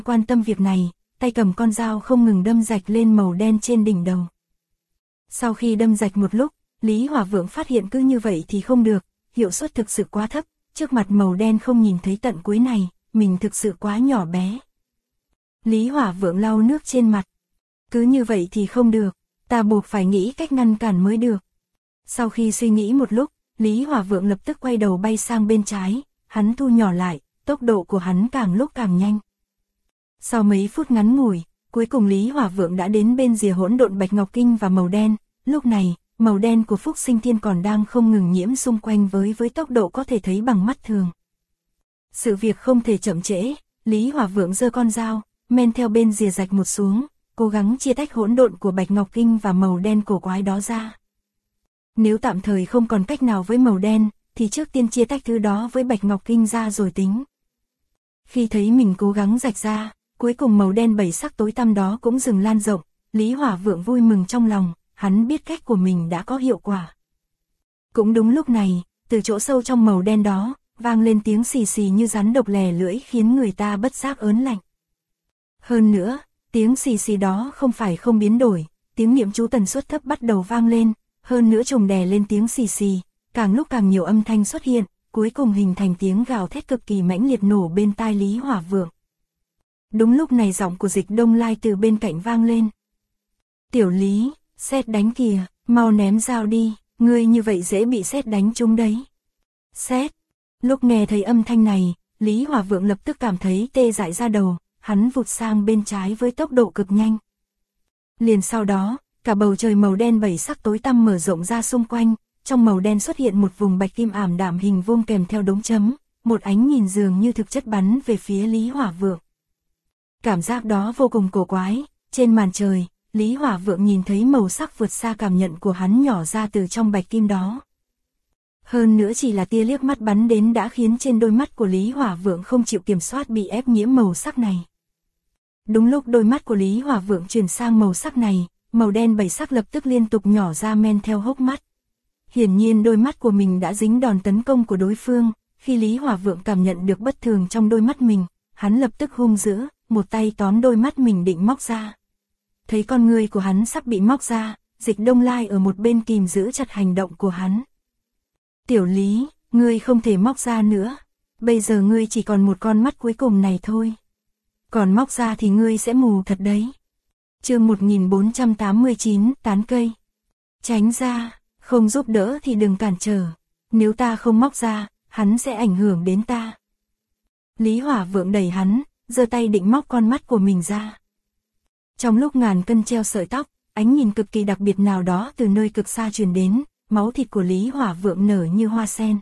quan tâm việc này, tay cầm con dao không ngừng đâm rạch lên màu đen trên đỉnh đầu. Sau khi đâm rạch một lúc, Lý Hỏa Vượng phát hiện cứ như vậy thì không được, hiệu suất thực sự quá thấp, trước mặt màu đen không nhìn thấy tận cuối này, mình thực sự quá nhỏ bé. Lý Hỏa Vượng lau nước trên mặt. Cứ như vậy thì không được, ta buộc phải nghĩ cách ngăn cản mới được. Sau khi suy nghĩ một lúc, Lý Hỏa Vượng lập tức quay đầu bay sang bên trái, hắn thu nhỏ lại, tốc độ của hắn càng lúc càng nhanh. Sau mấy phút ngắn ngủi, cuối cùng Lý Hỏa Vượng đã đến bên rìa hỗn độn bạch ngọc kinh và màu đen, lúc này, màu đen của Phúc Sinh Thiên còn đang không ngừng nhiễm xung quanh với tốc độ có thể thấy bằng mắt thường. Sự việc không thể chậm trễ, Lý Hỏa Vượng giơ con dao, men theo bên rìa rạch một xuống, cố gắng chia tách hỗn độn của bạch ngọc kinh và màu đen cổ quái đó ra. Nếu tạm thời không còn cách nào với màu đen, thì trước tiên chia tách thứ đó với bạch ngọc kinh ra rồi tính. Khi thấy mình cố gắng rạch ra, cuối cùng màu đen bảy sắc tối tăm đó cũng dừng lan rộng, Lý Hỏa Vượng vui mừng trong lòng, hắn biết cách của mình đã có hiệu quả. Cũng đúng lúc này, từ chỗ sâu trong màu đen đó, vang lên tiếng xì xì như rắn độc lè lưỡi khiến người ta bất giác ớn lạnh. Hơn nữa, tiếng xì xì đó không phải không biến đổi, tiếng niệm chú tần suất thấp bắt đầu vang lên, hơn nữa trùng đè lên tiếng xì xì, càng lúc càng nhiều âm thanh xuất hiện, cuối cùng hình thành tiếng gào thét cực kỳ mãnh liệt nổ bên tai Lý Hỏa Vượng. Đúng lúc này giọng của Dịch Đông Lai từ bên cạnh vang lên. Tiểu Lý, sét đánh kìa, mau ném dao đi, ngươi như vậy dễ bị sét đánh trúng đấy. Sét. Lúc nghe thấy âm thanh này, Lý Hỏa Vượng lập tức cảm thấy tê dại ra đầu, hắn vụt sang bên trái với tốc độ cực nhanh. Liền sau đó, cả bầu trời màu đen bảy sắc tối tăm mở rộng ra xung quanh, trong màu đen xuất hiện một vùng bạch kim ảm đạm hình vuông kèm theo đống chấm, một ánh nhìn dường như thực chất bắn về phía Lý Hỏa Vượng. Cảm giác đó vô cùng cổ quái, trên màn trời, Lý Hỏa Vượng nhìn thấy màu sắc vượt xa cảm nhận của hắn nhỏ ra từ trong bạch kim đó. Hơn nữa chỉ là tia liếc mắt bắn đến đã khiến trên đôi mắt của Lý Hỏa Vượng không chịu kiểm soát bị ép nhiễm màu sắc này. Đúng lúc đôi mắt của Lý Hỏa Vượng chuyển sang màu sắc này, màu đen bảy sắc lập tức liên tục nhỏ ra men theo hốc mắt. Hiển nhiên đôi mắt của mình đã dính đòn tấn công của đối phương, khi Lý Hỏa Vượng cảm nhận được bất thường trong đôi mắt mình, hắn lập tức hung dữ, một tay tóm đôi mắt mình định móc ra. Thấy con người của hắn sắp bị móc ra, Dịch Đông Lai ở một bên kìm giữ chặt hành động của hắn. Tiểu Lý, ngươi không thể móc ra nữa, bây giờ ngươi chỉ còn một con mắt cuối cùng này thôi. Còn móc ra thì ngươi sẽ mù thật đấy. Chương 1489, tán cây. Tránh ra, không giúp đỡ thì đừng cản trở, nếu ta không móc ra, hắn sẽ ảnh hưởng đến ta. Lý Hỏa Vượng đẩy hắn, giơ tay định móc con mắt của mình ra. Trong lúc ngàn cân treo sợi tóc, ánh nhìn cực kỳ đặc biệt nào đó từ nơi cực xa truyền đến, máu thịt của Lý Hỏa Vượng nở như hoa sen.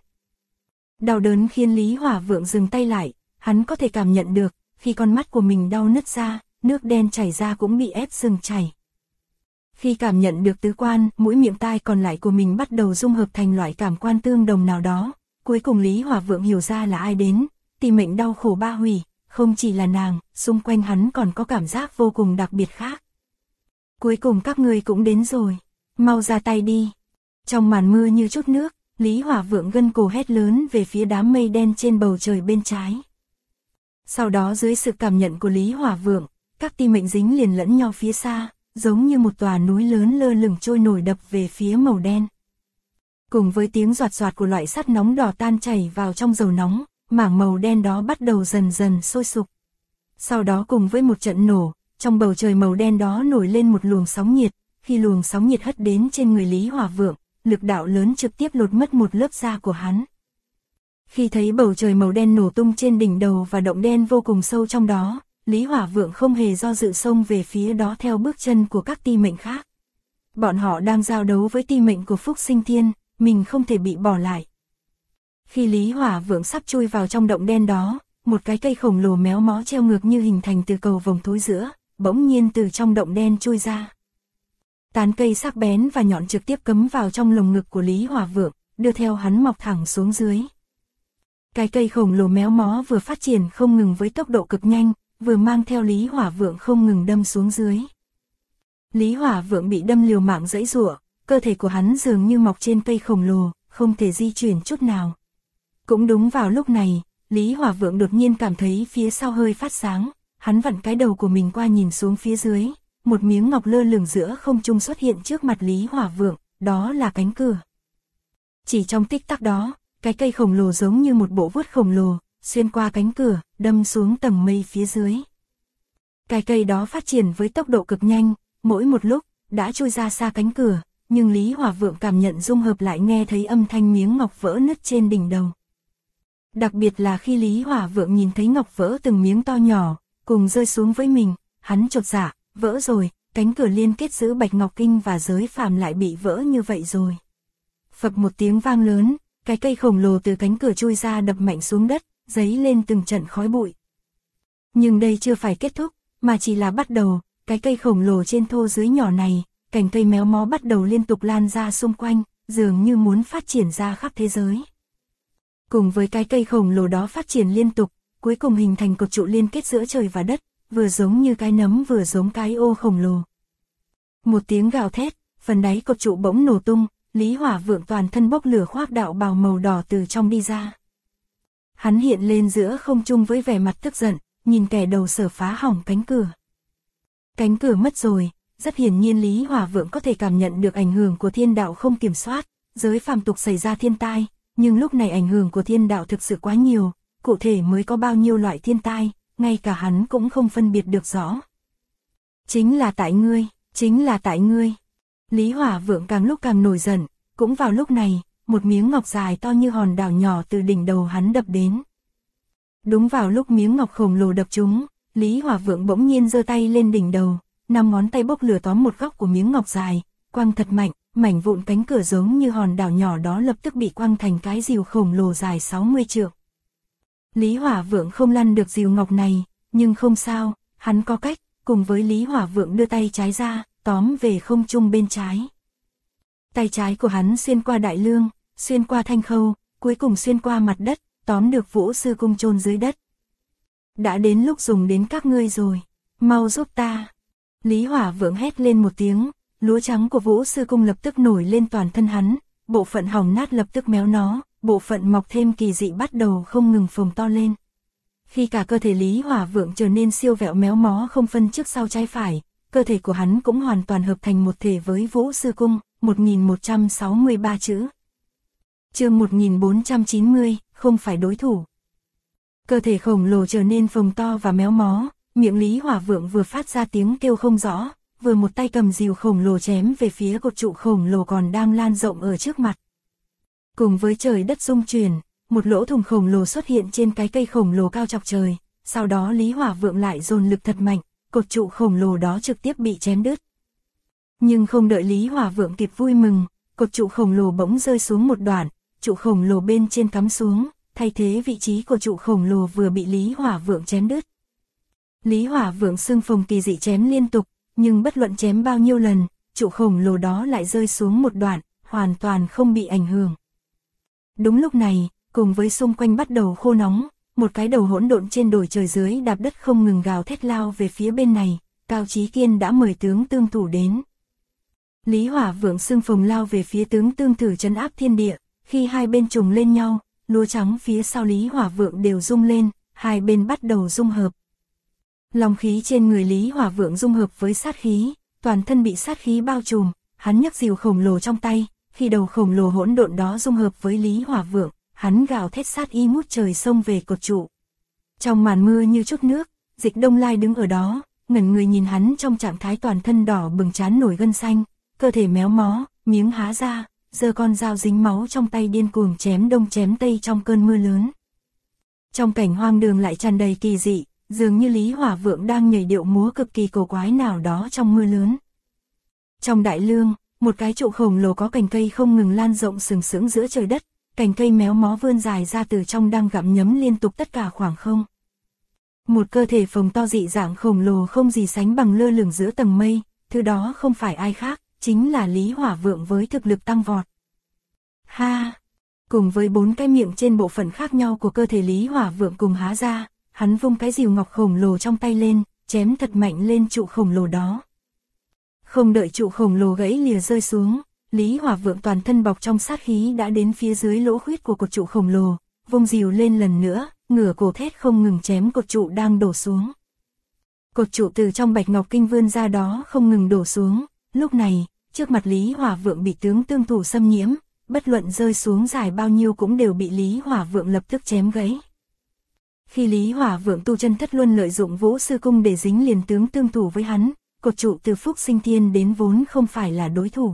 Đau đớn khiến Lý Hỏa Vượng dừng tay lại, hắn có thể cảm nhận được, khi con mắt của mình đau nứt ra, nước đen chảy ra cũng bị ép dừng chảy. Khi cảm nhận được tứ quan, mũi miệng tai còn lại của mình bắt đầu dung hợp thành loại cảm quan tương đồng nào đó, cuối cùng Lý Hỏa Vượng hiểu ra là ai đến, tìm mệnh đau khổ ba hủy, không chỉ là nàng, xung quanh hắn còn có cảm giác vô cùng đặc biệt khác. Cuối cùng các ngươi cũng đến rồi, mau ra tay đi. Trong màn mưa như chút nước, Lý Hỏa Vượng gân cổ hét lớn về phía đám mây đen trên bầu trời bên trái. Sau đó dưới sự cảm nhận của Lý Hỏa Vượng, các tia mệnh dính liền lẫn nhau phía xa, giống như một tòa núi lớn lơ lửng trôi nổi đập về phía màu đen. Cùng với tiếng doạt doạt của loại sắt nóng đỏ tan chảy vào trong dầu nóng, mảng màu đen đó bắt đầu dần dần sôi sục. Sau đó cùng với một trận nổ, trong bầu trời màu đen đó nổi lên một luồng sóng nhiệt, khi luồng sóng nhiệt hất đến trên người Lý Hỏa Vượng, lực đạo lớn trực tiếp lột mất một lớp da của hắn. Khi thấy bầu trời màu đen nổ tung trên đỉnh đầu và động đen vô cùng sâu trong đó, Lý Hỏa Vượng không hề do dự xông về phía đó theo bước chân của các ti mệnh khác. Bọn họ đang giao đấu với ti mệnh của Phúc Sinh Thiên, mình không thể bị bỏ lại. Khi Lý Hỏa Vượng sắp chui vào trong động đen đó, một cái cây khổng lồ méo mó treo ngược như hình thành từ cầu vồng thối giữa, bỗng nhiên từ trong động đen chui ra. Tán cây sắc bén và nhọn trực tiếp cắm vào trong lồng ngực của Lý Hỏa Vượng, đưa theo hắn mọc thẳng xuống dưới. Cái cây khổng lồ méo mó vừa phát triển không ngừng với tốc độ cực nhanh, vừa mang theo Lý Hỏa Vượng không ngừng đâm xuống dưới. Lý Hỏa Vượng bị đâm liều mạng giãy giụa, cơ thể của hắn dường như mọc trên cây khổng lồ, không thể di chuyển chút nào. Cũng đúng vào lúc này, Lý Hỏa Vượng đột nhiên cảm thấy phía sau hơi phát sáng, hắn vặn cái đầu của mình qua nhìn xuống phía dưới, một miếng ngọc lơ lửng giữa không trung xuất hiện trước mặt Lý Hỏa Vượng, đó là cánh cửa. Chỉ trong tích tắc đó, cái cây khổng lồ giống như một bộ vuốt khổng lồ, xuyên qua cánh cửa, đâm xuống tầng mây phía dưới. Cái cây đó phát triển với tốc độ cực nhanh, mỗi một lúc, đã trôi ra xa cánh cửa, nhưng Lý Hỏa Vượng cảm nhận dung hợp lại nghe thấy âm thanh miếng ngọc vỡ nứt trên đỉnh đầu. Đặc biệt là khi Lý Hỏa Vượng nhìn thấy ngọc vỡ từng miếng to nhỏ, cùng rơi xuống với mình, hắn chột dạ, vỡ rồi, cánh cửa liên kết giữa Bạch Ngọc Kinh và giới phàm lại bị vỡ như vậy rồi. Phập một tiếng vang lớn, cái cây khổng lồ từ cánh cửa chui ra đập mạnh xuống đất, giấy lên từng trận khói bụi. Nhưng đây chưa phải kết thúc, mà chỉ là bắt đầu, cái cây khổng lồ trên thô dưới nhỏ này, cành cây méo mó bắt đầu liên tục lan ra xung quanh, dường như muốn phát triển ra khắp thế giới. Cùng với cái cây khổng lồ đó phát triển liên tục, cuối cùng hình thành cột trụ liên kết giữa trời và đất, vừa giống như cái nấm vừa giống cái ô khổng lồ. Một tiếng gào thét, phần đáy cột trụ bỗng nổ tung, Lý Hỏa Vượng toàn thân bốc lửa khoác đạo bào màu đỏ từ trong đi ra. Hắn hiện lên giữa không trung với vẻ mặt tức giận, nhìn kẻ đầu sở phá hỏng cánh cửa. Cánh cửa mất rồi, rất hiển nhiên Lý Hỏa Vượng có thể cảm nhận được ảnh hưởng của thiên đạo không kiểm soát, giới phàm tục xảy ra thiên tai, nhưng lúc này ảnh hưởng của thiên đạo thực sự quá nhiều, cụ thể mới có bao nhiêu loại thiên tai, ngay cả hắn cũng không phân biệt được rõ. Chính là tại ngươi, chính là tại ngươi. Lý Hỏa Vượng càng lúc càng nổi giận, cũng vào lúc này, một miếng ngọc dài to như hòn đảo nhỏ từ đỉnh đầu hắn đập đến. Đúng vào lúc miếng ngọc khổng lồ đập trúng, Lý Hỏa Vượng bỗng nhiên giơ tay lên đỉnh đầu, 5 ngón tay bốc lửa tóm một góc của miếng ngọc dài, quăng thật mạnh, mảnh vụn cánh cửa giống như hòn đảo nhỏ đó lập tức bị quăng thành cái rìu khổng lồ dài 60 trượng. Lý Hỏa Vượng không lăn được rìu ngọc này, nhưng không sao, hắn có cách, cùng với Lý Hỏa Vượng đưa tay trái ra, tóm về không trung bên trái. Tay trái của hắn xuyên qua đại lương, xuyên qua thanh khâu, cuối cùng xuyên qua mặt đất, tóm được Vũ Sư Cung chôn dưới đất. Đã đến lúc dùng đến các ngươi rồi, mau giúp ta. Lý Hỏa Vượng hét lên một tiếng, lúa trắng của Vũ Sư Cung lập tức nổi lên toàn thân hắn, bộ phận hỏng nát lập tức méo nó, bộ phận mọc thêm kỳ dị bắt đầu không ngừng phồng to lên. Khi cả cơ thể Lý Hỏa Vượng trở nên siêu vẹo méo mó không phân trước sau trái phải, cơ thể của hắn cũng hoàn toàn hợp thành một thể với Vũ Sư Cung, 1163 chữ. Chương 1490, không phải đối thủ. Cơ thể khổng lồ trở nên phồng to và méo mó, miệng Lý Hỏa Vượng vừa phát ra tiếng kêu không rõ, vừa một tay cầm rìu khổng lồ chém về phía cột trụ khổng lồ còn đang lan rộng ở trước mặt. Cùng với trời đất rung chuyển, một lỗ thủng khổng lồ xuất hiện trên cái cây khổng lồ cao chọc trời, sau đó Lý Hỏa Vượng lại dồn lực thật mạnh, cột trụ khổng lồ đó trực tiếp bị chém đứt. Nhưng không đợi Lý Hỏa Vượng kịp vui mừng, cột trụ khổng lồ bỗng rơi xuống một đoạn, trụ khổng lồ bên trên cắm xuống, thay thế vị trí của trụ khổng lồ vừa bị Lý Hỏa Vượng chém đứt. Lý Hỏa Vượng xương phồng kỳ dị chém liên tục, nhưng bất luận chém bao nhiêu lần, trụ khổng lồ đó lại rơi xuống một đoạn, hoàn toàn không bị ảnh hưởng. Đúng lúc này, cùng với xung quanh bắt đầu khô nóng, một cái đầu hỗn độn trên đồi trời dưới đạp đất không ngừng gào thét lao về phía bên này, Cao Chí Kiên đã mời tướng tương thủ đến. Lý Hỏa Vượng xương phồng lao về phía tướng tương thử trấn áp thiên địa, khi hai bên trùng lên nhau, lúa trắng phía sau Lý Hỏa Vượng đều rung lên, hai bên bắt đầu dung hợp. Long khí trên người Lý Hỏa Vượng dung hợp với sát khí, toàn thân bị sát khí bao trùm, hắn nhấc rìu khổng lồ trong tay, khi đầu khổng lồ hỗn độn đó dung hợp với Lý Hỏa Vượng, hắn gào thét sát ý ngút trời xông về cột trụ. Trong màn mưa như chút nước, Dịch Đông Lai đứng ở đó, ngẩn người nhìn hắn trong trạng thái toàn thân đỏ bừng trán nổi gân xanh, cơ thể méo mó, miếng há ra, giơ con dao dính máu trong tay điên cuồng chém đông chém tây trong cơn mưa lớn. Trong cảnh hoang đường lại tràn đầy kỳ dị, dường như Lý Hỏa Vượng đang nhảy điệu múa cực kỳ cổ quái nào đó trong mưa lớn. Trong đại lương, một cái trụ khổng lồ có cành cây không ngừng lan rộng sừng sững giữa trời đất, cành cây méo mó vươn dài ra từ trong đang gặm nhấm liên tục tất cả khoảng không. Một cơ thể phồng to dị dạng khổng lồ không gì sánh bằng lơ lửng giữa tầng mây, thứ đó không phải ai khác, chính là Lý Hỏa Vượng với thực lực tăng vọt. Ha! Cùng với 4 cái miệng trên bộ phận khác nhau của cơ thể Lý Hỏa Vượng cùng há ra, hắn vung cái rìu ngọc khổng lồ trong tay lên, chém thật mạnh lên trụ khổng lồ đó. Không đợi trụ khổng lồ gãy lìa rơi xuống, Lý Hỏa Vượng toàn thân bọc trong sát khí đã đến phía dưới lỗ khuyết của cột trụ khổng lồ, vung rìu lên lần nữa, ngửa cổ thét không ngừng chém cột trụ đang đổ xuống. Cột trụ từ trong bạch ngọc kinh vươn ra đó không ngừng đổ xuống, lúc này, trước mặt Lý Hỏa Vượng bị tướng tương thủ xâm nhiễm, bất luận rơi xuống dài bao nhiêu cũng đều bị Lý Hỏa Vượng lập tức chém gãy. Khi Lý Hỏa Vượng tu chân thất luân lợi dụng Vũ Sư Cung để dính liền tướng tương thủ với hắn, cột trụ từ Phúc Sinh Thiên đến vốn không phải là đối thủ.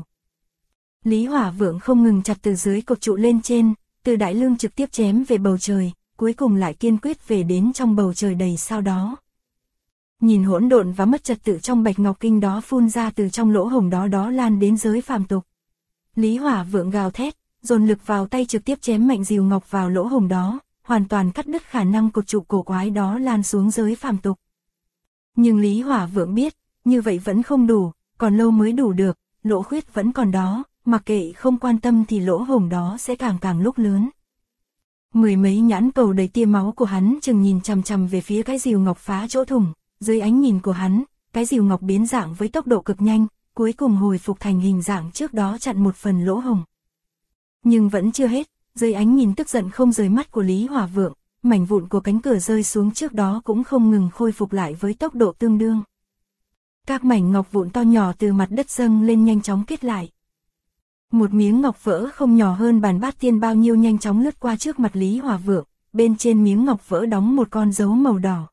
Lý Hỏa Vượng không ngừng chặt từ dưới cột trụ lên trên, từ đại lương trực tiếp chém về bầu trời, cuối cùng lại kiên quyết về đến trong bầu trời đầy sao đó. Nhìn hỗn độn và mất trật tự trong bạch ngọc kinh đó phun ra từ trong lỗ hổng đó lan đến giới phàm tục. Lý Hỏa Vượng gào thét, dồn lực vào tay trực tiếp chém mạnh rìu ngọc vào lỗ hổng đó, hoàn toàn cắt đứt khả năng cột trụ cổ quái đó lan xuống giới phàm tục. Nhưng Lý Hỏa Vượng biết, như vậy vẫn không đủ, còn lâu mới đủ được, lỗ khuyết vẫn còn đó, mặc kệ không quan tâm thì lỗ hổng đó sẽ càng lúc lớn. Mười mấy nhãn cầu đầy tia máu của hắn chừng nhìn chằm chằm về phía cái rìu ngọc phá chỗ thủng, dưới ánh nhìn của hắn, cái rìu ngọc biến dạng với tốc độ cực nhanh, cuối cùng hồi phục thành hình dạng trước đó chặn một phần lỗ hổng. Nhưng vẫn chưa hết, dưới ánh nhìn tức giận không rời mắt của Lý Hỏa Vượng, mảnh vụn của cánh cửa rơi xuống trước đó cũng không ngừng khôi phục lại với tốc độ tương đương. Các mảnh ngọc vụn to nhỏ từ mặt đất dâng lên nhanh chóng kết lại. Một miếng ngọc vỡ không nhỏ hơn bàn bát tiên bao nhiêu nhanh chóng lướt qua trước mặt Lý Hỏa Vượng, bên trên miếng ngọc vỡ đóng một con dấu màu đỏ.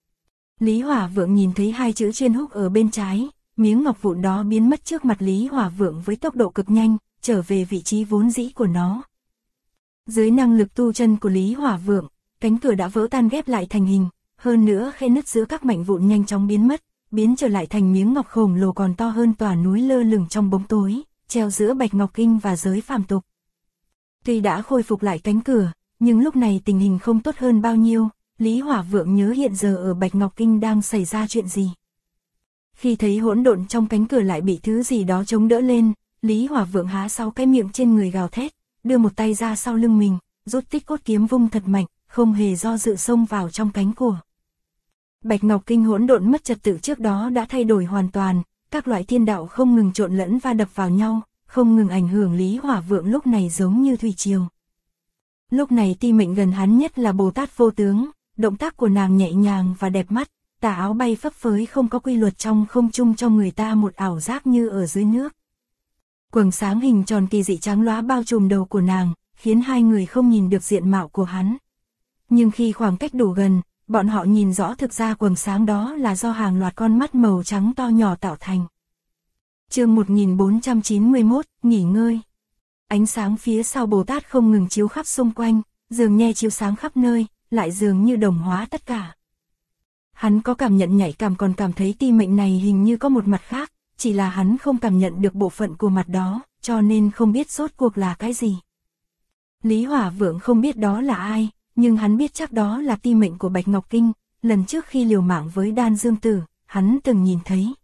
Lý Hỏa Vượng nhìn thấy hai chữ chuyên húc ở bên trái, miếng ngọc vụn đó biến mất trước mặt Lý Hỏa Vượng với tốc độ cực nhanh, trở về vị trí vốn dĩ của nó. Dưới năng lực tu chân của Lý Hỏa Vượng, cánh cửa đã vỡ tan ghép lại thành hình, hơn nữa khe nứt giữa các mảnh vụn nhanh chóng biến mất, biến trở lại thành miếng ngọc khổng lồ còn to hơn tòa núi lơ lửng trong bóng tối, treo giữa bạch ngọc kinh và giới phàm tục. Tuy đã khôi phục lại cánh cửa, nhưng lúc này tình hình không tốt hơn bao nhiêu, Lý Hỏa Vượng nhớ hiện giờ ở bạch ngọc kinh đang xảy ra chuyện gì. Khi thấy hỗn độn trong cánh cửa lại bị thứ gì đó chống đỡ lên, Lý Hỏa Vượng há sau cái miệng trên người gào thét, đưa một tay ra sau lưng mình, rút tích cốt kiếm vung thật mạnh, không hề do dự xông vào trong cánh cửa. Bạch ngọc kinh hỗn độn mất trật tự trước đó đã thay đổi hoàn toàn, các loại thiên đạo không ngừng trộn lẫn va đập vào nhau, không ngừng ảnh hưởng Lý Hỏa Vượng lúc này giống như thủy triều. Lúc này ti mệnh gần hắn nhất là Bồ Tát Vô Tướng, động tác của nàng nhẹ nhàng và đẹp mắt, tà áo bay phấp phới không có quy luật trong không trung cho người ta một ảo giác như ở dưới nước. Quầng sáng hình tròn kỳ dị trắng lóa bao trùm đầu của nàng, khiến hai người không nhìn được diện mạo của hắn. Nhưng khi khoảng cách đủ gần, bọn họ nhìn rõ thực ra quầng sáng đó là do hàng loạt con mắt màu trắng to nhỏ tạo thành. Chương 1491, nghỉ ngơi. Ánh sáng phía sau Bồ Tát không ngừng chiếu khắp xung quanh, dường như chiếu sáng khắp nơi, lại dường như đồng hóa tất cả. Hắn có cảm nhận nhạy cảm còn cảm thấy ti mệnh này hình như có một mặt khác, chỉ là hắn không cảm nhận được bộ phận của mặt đó, cho nên không biết rốt cuộc là cái gì. Lý Hỏa Vượng không biết đó là ai, nhưng hắn biết chắc đó là ti mệnh của Bạch Ngọc Kinh, lần trước khi liều mạng với Đan Dương Tử, hắn từng nhìn thấy.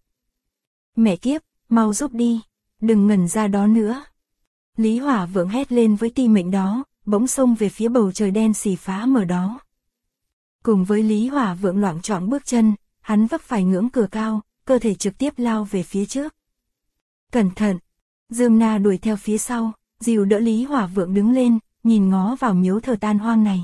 Mẹ kiếp, mau giúp đi, đừng ngẩn ra đó nữa. Lý Hỏa Vượng hét lên với ti mệnh đó, bỗng xông về phía bầu trời đen xì phá mở đó. Cùng với Lý Hỏa Vượng loạng choạng bước chân, hắn vấp phải ngưỡng cửa cao, cơ thể trực tiếp lao về phía trước. Cẩn thận! Dương Na đuổi theo phía sau, dìu đỡ Lý Hỏa Vượng đứng lên, nhìn ngó vào miếu thờ tan hoang này.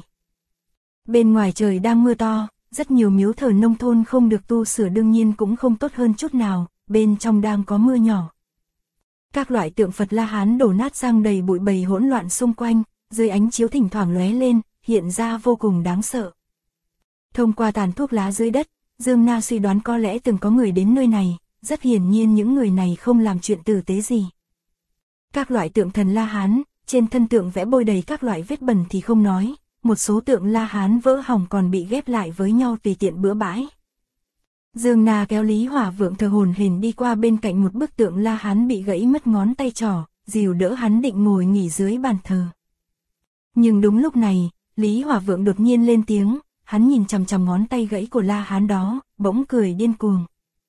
Bên ngoài trời đang mưa to, rất nhiều miếu thờ nông thôn không được tu sửa đương nhiên cũng không tốt hơn chút nào, bên trong đang có mưa nhỏ. Các loại tượng Phật La Hán đổ nát răng đầy bụi bầy hỗn loạn xung quanh, dưới ánh chiếu thỉnh thoảng lóe lên, hiện ra vô cùng đáng sợ. Thông qua tàn thuốc lá dưới đất, Dương Na suy đoán có lẽ từng có người đến nơi này, rất hiển nhiên những người này không làm chuyện tử tế gì. Các loại tượng thần La Hán, trên thân tượng vẽ bôi đầy các loại vết bẩn thì không nói, một số tượng La Hán vỡ hỏng còn bị ghép lại với nhau tùy tiện bừa bãi. Dương Na kéo Lý Hỏa Vượng thở hổn hển đi qua bên cạnh một bức tượng La Hán bị gãy mất ngón tay trỏ, dìu đỡ hắn định ngồi nghỉ dưới bàn thờ. Nhưng đúng lúc này, Lý Hỏa Vượng đột nhiên lên tiếng, hắn nhìn chằm chằm ngón tay gãy của La Hán đó, bỗng cười điên cuồng.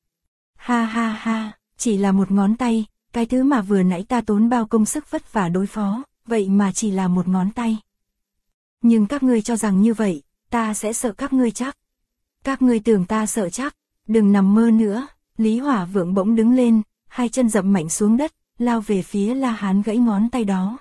Ha ha ha, chỉ là một ngón tay, cái thứ mà vừa nãy ta tốn bao công sức vất vả đối phó, vậy mà chỉ là một ngón tay. Nhưng các ngươi cho rằng như vậy, ta sẽ sợ các ngươi chắc. Các ngươi tưởng ta sợ chắc, đừng nằm mơ nữa. Lý Hỏa Vượng bỗng đứng lên, hai chân dậm mạnh xuống đất, lao về phía La Hán gãy ngón tay đó.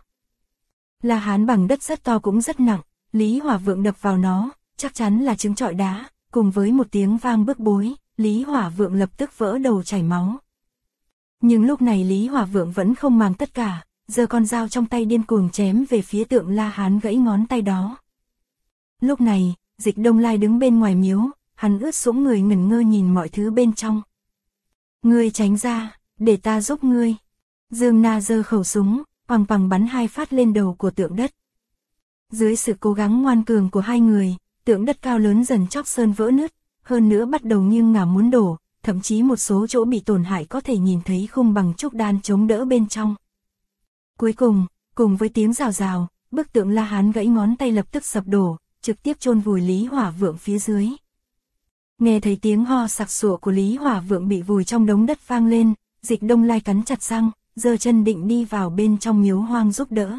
La Hán bằng đất rất to cũng rất nặng, Lý Hỏa Vượng đập vào nó, chắc chắn là trứng trọi đá, cùng với một tiếng vang bức bối, Lý Hỏa Vượng lập tức vỡ đầu chảy máu. Nhưng lúc này Lý Hỏa Vượng vẫn không màng tất cả, giơ con dao trong tay điên cuồng chém về phía Tượng La Hán gãy ngón tay đó. Lúc này, Dịch Đông Lai đứng bên ngoài miếu, hắn ướt sũng người ngẩn ngơ nhìn mọi thứ bên trong. Ngươi tránh ra, để ta giúp ngươi. Dương Na giơ khẩu súng, pằng pằng bắn 2 phát lên đầu của Tượng Đất. Dưới sự cố gắng ngoan cường của hai người, Tượng Đất cao lớn dần chóc sơn vỡ nứt, hơn nữa bắt đầu nghiêng ngả muốn đổ, thậm chí một số chỗ bị tổn hại có thể nhìn thấy khung bằng trúc đan chống đỡ bên trong. Cuối cùng, cùng với tiếng rào rào, bức Tượng La Hán gãy ngón tay lập tức sập đổ, trực tiếp chôn vùi Lý Hỏa Vượng phía dưới. Nghe thấy tiếng ho sặc sụa của Lý Hỏa Vượng bị vùi trong đống đất vang lên, Dịch Đông Lai cắn chặt răng, giơ chân định đi vào bên trong miếu hoang giúp đỡ.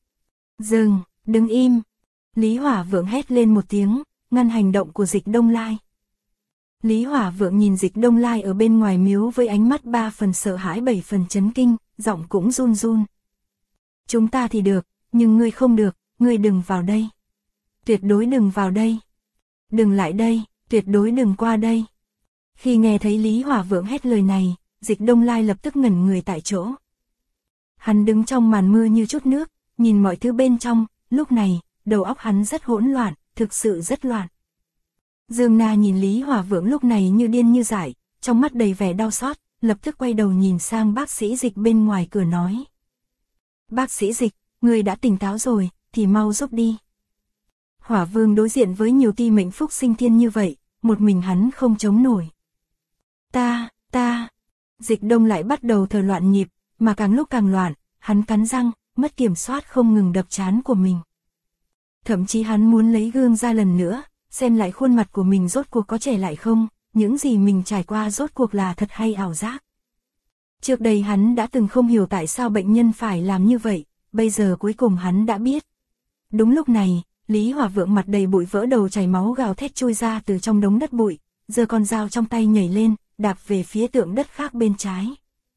Dừng, đứng im. Lý Hỏa Vượng hét lên một tiếng, ngăn hành động của Dịch Đông Lai. Lý Hỏa Vượng nhìn Dịch Đông Lai ở bên ngoài miếu với ánh mắt 3 phần sợ hãi 7 phần chấn kinh, giọng cũng run run. Chúng ta thì được, nhưng ngươi không được, ngươi đừng vào đây. Tuyệt đối đừng vào đây. Đừng lại đây, tuyệt đối đừng qua đây. Khi nghe thấy Lý Hỏa Vượng hét lời này, Dịch Đông Lai lập tức ngẩn người tại chỗ. Hắn đứng trong màn mưa như chút nước, nhìn mọi thứ bên trong, lúc này, đầu óc hắn rất hỗn loạn, thực sự rất loạn. Dương Na nhìn Lý Hỏa Vượng lúc này như điên như dại, trong mắt đầy vẻ đau xót, lập tức quay đầu nhìn sang bác sĩ Dịch bên ngoài cửa nói. Bác sĩ Dịch, người đã tỉnh táo rồi, thì mau giúp đi. Hỏa Vương đối diện với nhiều ti mệnh phúc sinh thiên như vậy, một mình hắn không chống nổi. Ta. Dịch Đông lại bắt đầu thở loạn nhịp, mà càng lúc càng loạn, hắn cắn răng, mất kiểm soát không ngừng đập trán của mình. Thậm chí hắn muốn lấy gương ra lần nữa, xem lại khuôn mặt của mình rốt cuộc có trẻ lại không, những gì mình trải qua rốt cuộc là thật hay ảo giác. Trước đây hắn đã từng không hiểu tại sao bệnh nhân phải làm như vậy, bây giờ cuối cùng hắn đã biết. Đúng lúc này, Lý Hỏa Vượng mặt đầy bụi vỡ đầu chảy máu gào thét chui ra từ trong đống đất bụi, giơ con dao trong tay nhảy lên, đạp về phía Tượng Đất khác bên trái.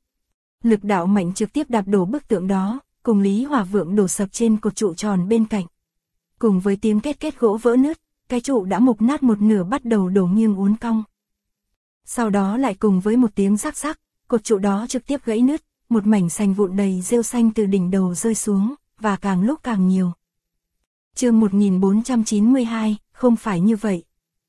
Lực đạo mạnh trực tiếp đạp đổ bức tượng đó, cùng Lý Hỏa Vượng đổ sập trên cột trụ tròn bên cạnh. Cùng với tiếng két két gỗ vỡ nứt, cái trụ đã mục nát một nửa bắt đầu đổ nghiêng uốn cong. Sau đó lại cùng với một tiếng rắc rắc, cột trụ đó trực tiếp gãy nứt, một mảnh sành vụn đầy rêu xanh từ đỉnh đầu rơi xuống, và càng lúc càng nhiều. Chương 1492, không phải như vậy.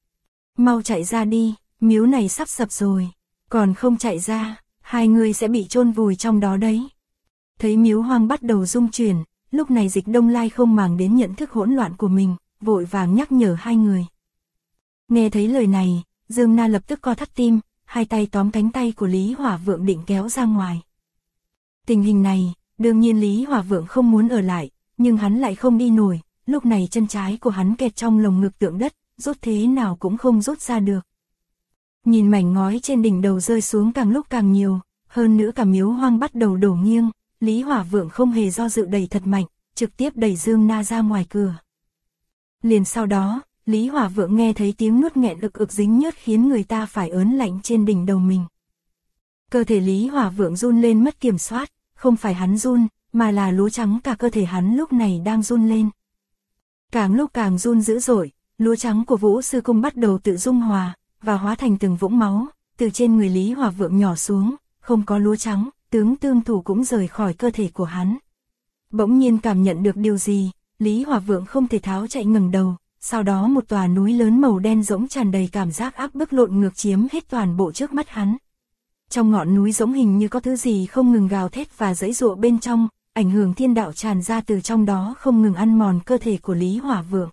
Mau chạy ra đi, miếu này sắp sập rồi, còn không chạy ra, hai người sẽ bị chôn vùi trong đó đấy. Thấy miếu hoang bắt đầu rung chuyển, lúc này Dịch Đông Lai không màng đến nhận thức hỗn loạn của mình, vội vàng nhắc nhở hai người. Nghe thấy lời này, Dương Na lập tức co thắt tim, hai tay tóm cánh tay của Lý Hỏa Vượng định kéo ra ngoài. Tình hình này, đương nhiên Lý Hỏa Vượng không muốn ở lại, nhưng hắn lại không đi nổi, lúc này chân trái của hắn kẹt trong lồng ngực Tượng Đất, rút thế nào cũng không rút ra được. Nhìn mảnh ngói trên đỉnh đầu rơi xuống càng lúc càng nhiều, hơn nữa cả miếu hoang bắt đầu đổ nghiêng, Lý Hỏa Vượng không hề do dự đẩy thật mạnh, trực tiếp đẩy Dương Na ra ngoài cửa. Liền sau đó, Lý Hỏa Vượng nghe thấy tiếng nuốt nghẹn ực ực dính nhớt khiến người ta phải ớn lạnh trên đỉnh đầu mình. Cơ thể Lý Hỏa Vượng run lên mất kiểm soát, không phải hắn run, mà là lúa trắng cả cơ thể hắn lúc này đang run lên. Càng lúc càng run dữ dội, lúa trắng của Vũ Sư Cung bắt đầu tự dung hòa, và hóa thành từng vũng máu, từ trên người Lý Hỏa Vượng nhỏ xuống, không có lúa trắng, tướng tương thủ cũng rời khỏi cơ thể của hắn. Bỗng nhiên cảm nhận được điều gì, Lý Hỏa Vượng không thể tháo chạy ngẩng đầu, sau đó một tòa núi lớn màu đen rỗng tràn đầy cảm giác áp bức lộn ngược chiếm hết toàn bộ trước mắt hắn. Trong ngọn núi rỗng hình như có thứ gì không ngừng gào thét và giãy giụa bên trong, ảnh hưởng thiên đạo tràn ra từ trong đó không ngừng ăn mòn cơ thể của Lý Hỏa Vượng.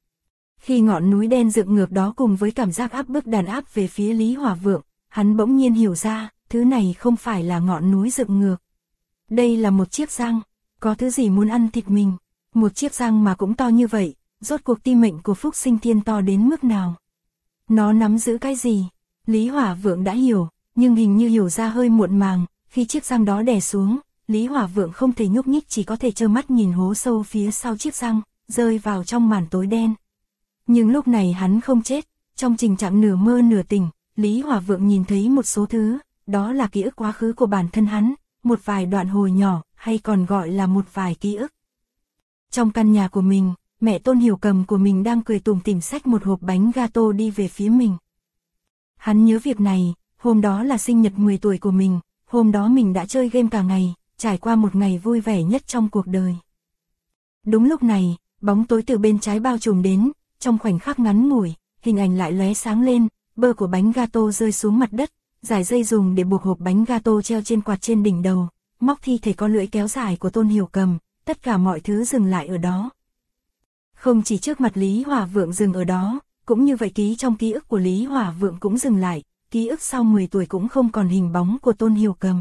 Khi ngọn núi đen dựng ngược đó cùng với cảm giác áp bức đàn áp về phía Lý Hỏa Vượng, hắn bỗng nhiên hiểu ra, thứ này không phải là ngọn núi dựng ngược. Đây là một chiếc răng, có thứ gì muốn ăn thịt mình, một chiếc răng mà cũng to như vậy, rốt cuộc ti mệnh của Phúc Sinh Thiên to đến mức nào. Nó nắm giữ cái gì? Lý Hỏa Vượng đã hiểu, nhưng hình như hiểu ra hơi muộn màng, khi chiếc răng đó đè xuống, Lý Hỏa Vượng không thể nhúc nhích chỉ có thể trơ mắt nhìn hố sâu phía sau chiếc răng, rơi vào trong màn tối đen. Nhưng lúc này hắn không chết, trong tình trạng nửa mơ nửa tỉnh, Lý Hỏa Vượng nhìn thấy một số thứ, đó là ký ức quá khứ của bản thân hắn, một vài đoạn hồi nhỏ, hay còn gọi là một vài ký ức. Trong căn nhà của mình, mẹ Tôn Hiểu Cầm của mình đang cười tủm tỉm xách một hộp bánh gato đi về phía mình. Hắn nhớ việc này, hôm đó là sinh nhật 10 tuổi của mình, hôm đó mình đã chơi game cả ngày, trải qua một ngày vui vẻ nhất trong cuộc đời. Đúng lúc này, bóng tối từ bên trái bao trùm đến, trong khoảnh khắc ngắn ngủi, hình ảnh lại lóe sáng lên, bơ của bánh gato rơi xuống mặt đất, dải dây dùng để buộc hộp bánh gato treo trên quạt trên đỉnh đầu, móc thi thể có lưỡi kéo dài của Tôn Hiểu Cầm, tất cả mọi thứ dừng lại ở đó. Không chỉ trước mặt Lý Hỏa Vượng dừng ở đó, cũng như vậy trong ký ức của Lý Hỏa Vượng cũng dừng lại, ký ức sau 10 tuổi cũng không còn hình bóng của Tôn Hiểu Cầm.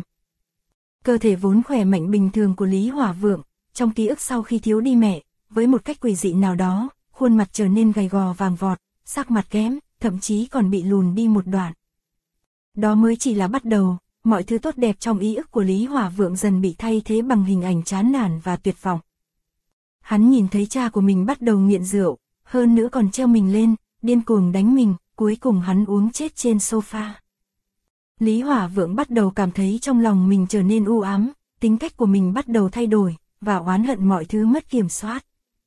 Cơ thể vốn khỏe mạnh bình thường của Lý Hỏa Vượng, trong ký ức sau khi thiếu đi mẹ, với một cách quỷ dị nào đó, khuôn mặt trở nên gầy gò vàng vọt, sắc mặt kém, thậm chí còn bị lùn đi một đoạn. Đó mới chỉ là bắt đầu, mọi thứ tốt đẹp trong ý ức của Lý Hỏa Vượng dần bị thay thế bằng hình ảnh chán nản và tuyệt vọng. Hắn nhìn thấy cha của mình bắt đầu nghiện rượu, hơn nữa còn treo mình lên, điên cuồng đánh mình, cuối cùng hắn uống chết trên sofa. Lý Hỏa Vượng bắt đầu cảm thấy trong lòng mình trở nên u ám, tính cách của mình bắt đầu thay đổi, và oán hận mọi thứ mất kiểm soát.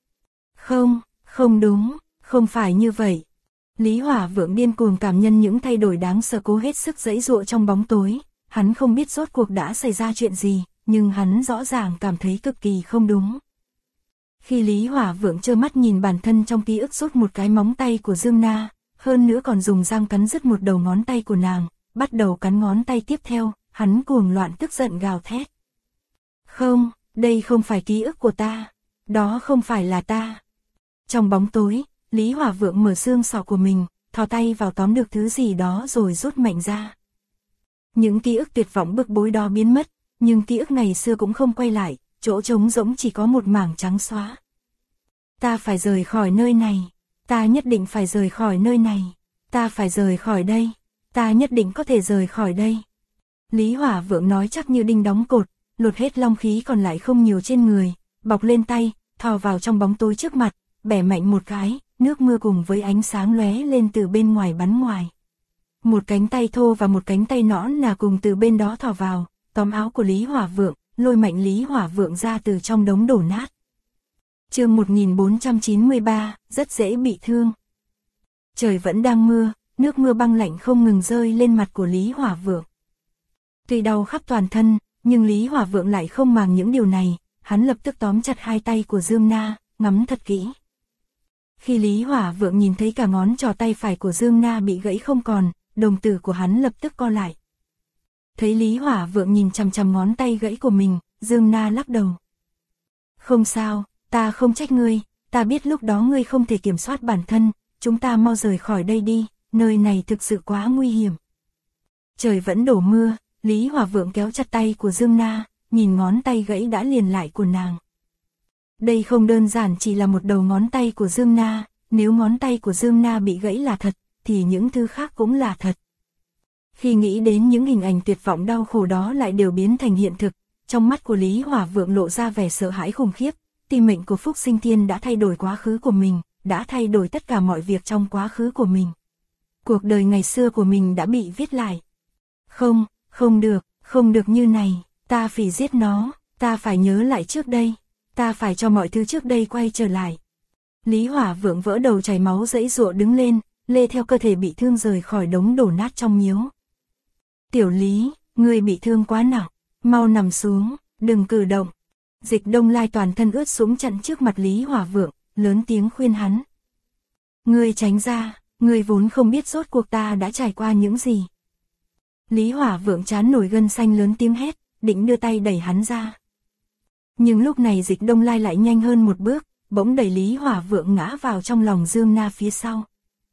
Không, không đúng, không phải như vậy. Lý Hỏa Vượng điên cuồng cảm nhận những thay đổi đáng sợ, cố hết sức giãy giụa trong bóng tối. Hắn không biết rốt cuộc đã xảy ra chuyện gì, nhưng hắn rõ ràng cảm thấy cực kỳ không đúng. Khi Lý Hỏa Vượng trơ mắt nhìn bản thân trong ký ức rút một cái móng tay của Dương Na, hơn nữa còn dùng răng cắn rứt một đầu ngón tay của nàng, bắt đầu cắn ngón tay tiếp theo, hắn cuồng loạn tức giận gào thét. Không, đây không phải ký ức của ta, đó không phải là ta. Trong bóng tối, Lý Hỏa Vượng mở xương sọ của mình, thò tay vào tóm được thứ gì đó rồi rút mạnh ra. Những ký ức tuyệt vọng bức bối đó biến mất, nhưng ký ức ngày xưa cũng không quay lại, chỗ trống rỗng chỉ có một mảng trắng xóa. Ta phải rời khỏi nơi này, ta nhất định phải rời khỏi nơi này, ta phải rời khỏi đây, ta nhất định có thể rời khỏi đây. Lý Hỏa Vượng nói chắc như đinh đóng cột, lột hết long khí còn lại không nhiều trên người, bọc lên tay, thò vào trong bóng tối trước mặt, bẻ mạnh một cái, nước mưa cùng với ánh sáng lóe lên từ bên ngoài bắn ngoài. Một cánh tay thô và một cánh tay nõn là cùng từ bên đó thò vào, tóm áo của Lý Hỏa Vượng, lôi mạnh Lý Hỏa Vượng ra từ trong đống đổ nát. Chương 1493, rất dễ bị thương. Trời vẫn đang mưa, nước mưa băng lạnh không ngừng rơi lên mặt của Lý Hỏa Vượng. Tuy đau khắp toàn thân, nhưng Lý Hỏa Vượng lại không màng những điều này, hắn lập tức tóm chặt hai tay của Dương Na, ngắm thật kỹ. Khi Lý Hỏa Vượng nhìn thấy cả ngón trỏ tay phải của Dương Na bị gãy không còn, đồng tử của hắn lập tức co lại. Thấy Lý Hỏa Vượng nhìn chằm chằm ngón tay gãy của mình, Dương Na lắc đầu. Không sao, ta không trách ngươi, ta biết lúc đó ngươi không thể kiểm soát bản thân, chúng ta mau rời khỏi đây đi, nơi này thực sự quá nguy hiểm. Trời vẫn đổ mưa, Lý Hỏa Vượng kéo chặt tay của Dương Na, nhìn ngón tay gãy đã liền lại của nàng. Đây không đơn giản chỉ là một đầu ngón tay của Dương Na, nếu ngón tay của Dương Na bị gãy là thật, thì những thứ khác cũng là thật. Khi nghĩ đến những hình ảnh tuyệt vọng đau khổ đó lại đều biến thành hiện thực, trong mắt của Lý Hỏa Vượng lộ ra vẻ sợ hãi khủng khiếp, tim mệnh của Phúc Sinh Thiên đã thay đổi quá khứ của mình, đã thay đổi tất cả mọi việc trong quá khứ của mình. Cuộc đời ngày xưa của mình đã bị viết lại. Không, không được như này, ta phải giết nó, ta phải nhớ lại trước đây, ta phải cho mọi thứ trước đây quay trở lại. Lý Hỏa Vượng vỡ đầu chảy máu giãy giụa đứng lên, lê theo cơ thể bị thương rời khỏi đống đổ nát trong miếu. Tiểu Lý, ngươi bị thương quá nặng, mau nằm xuống, đừng cử động. Dịch Đông Lai toàn thân ướt sũng chặn trước mặt Lý Hỏa Vượng, lớn tiếng khuyên hắn. Ngươi tránh ra, ngươi vốn không biết rốt cuộc ta đã trải qua những gì. Lý Hỏa Vượng trán nổi gân xanh lớn tiếng hét, định đưa tay đẩy hắn ra. Nhưng lúc này Dịch Đông Lai lại nhanh hơn một bước, bỗng đẩy Lý Hỏa Vượng ngã vào trong lòng Dương Na phía sau.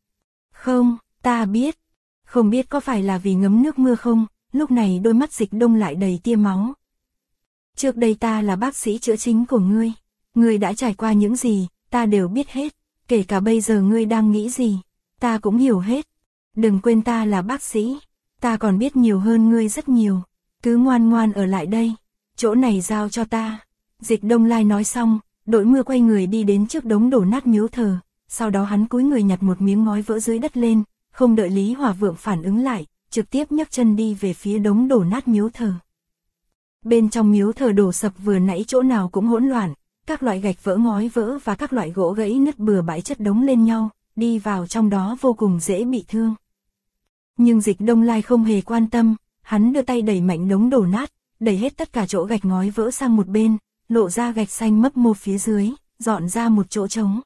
Không, ta biết. Không biết có phải là vì ngấm nước mưa không, lúc này đôi mắt Dịch Đông lại đầy tia máu. Trước đây ta là bác sĩ chữa chính của ngươi. Ngươi đã trải qua những gì, ta đều biết hết. Kể cả bây giờ ngươi đang nghĩ gì, ta cũng hiểu hết. Đừng quên ta là bác sĩ. Ta còn biết nhiều hơn ngươi rất nhiều. Cứ ngoan ngoan ở lại đây. Chỗ này giao cho ta. Dịch Đông Lai nói xong, đội mưa quay người đi đến trước đống đổ nát miếu thờ. Sau đó hắn cúi người nhặt một miếng ngói vỡ dưới đất lên. Không đợi Lý Hỏa Vượng phản ứng lại, trực tiếp nhấc chân đi về phía đống đổ nát miếu thờ. Bên trong miếu thờ đổ sập vừa nãy chỗ nào cũng hỗn loạn, các loại gạch vỡ ngói vỡ và các loại gỗ gãy nứt bừa bãi chất đống lên nhau, đi vào trong đó vô cùng dễ bị thương. Nhưng Dịch Đông Lai không hề quan tâm, hắn đưa tay đẩy mạnh đống đổ nát, đẩy hết tất cả chỗ gạch ngói vỡ sang một bên, lộ ra gạch xanh mấp mô phía dưới, dọn ra một chỗ trống.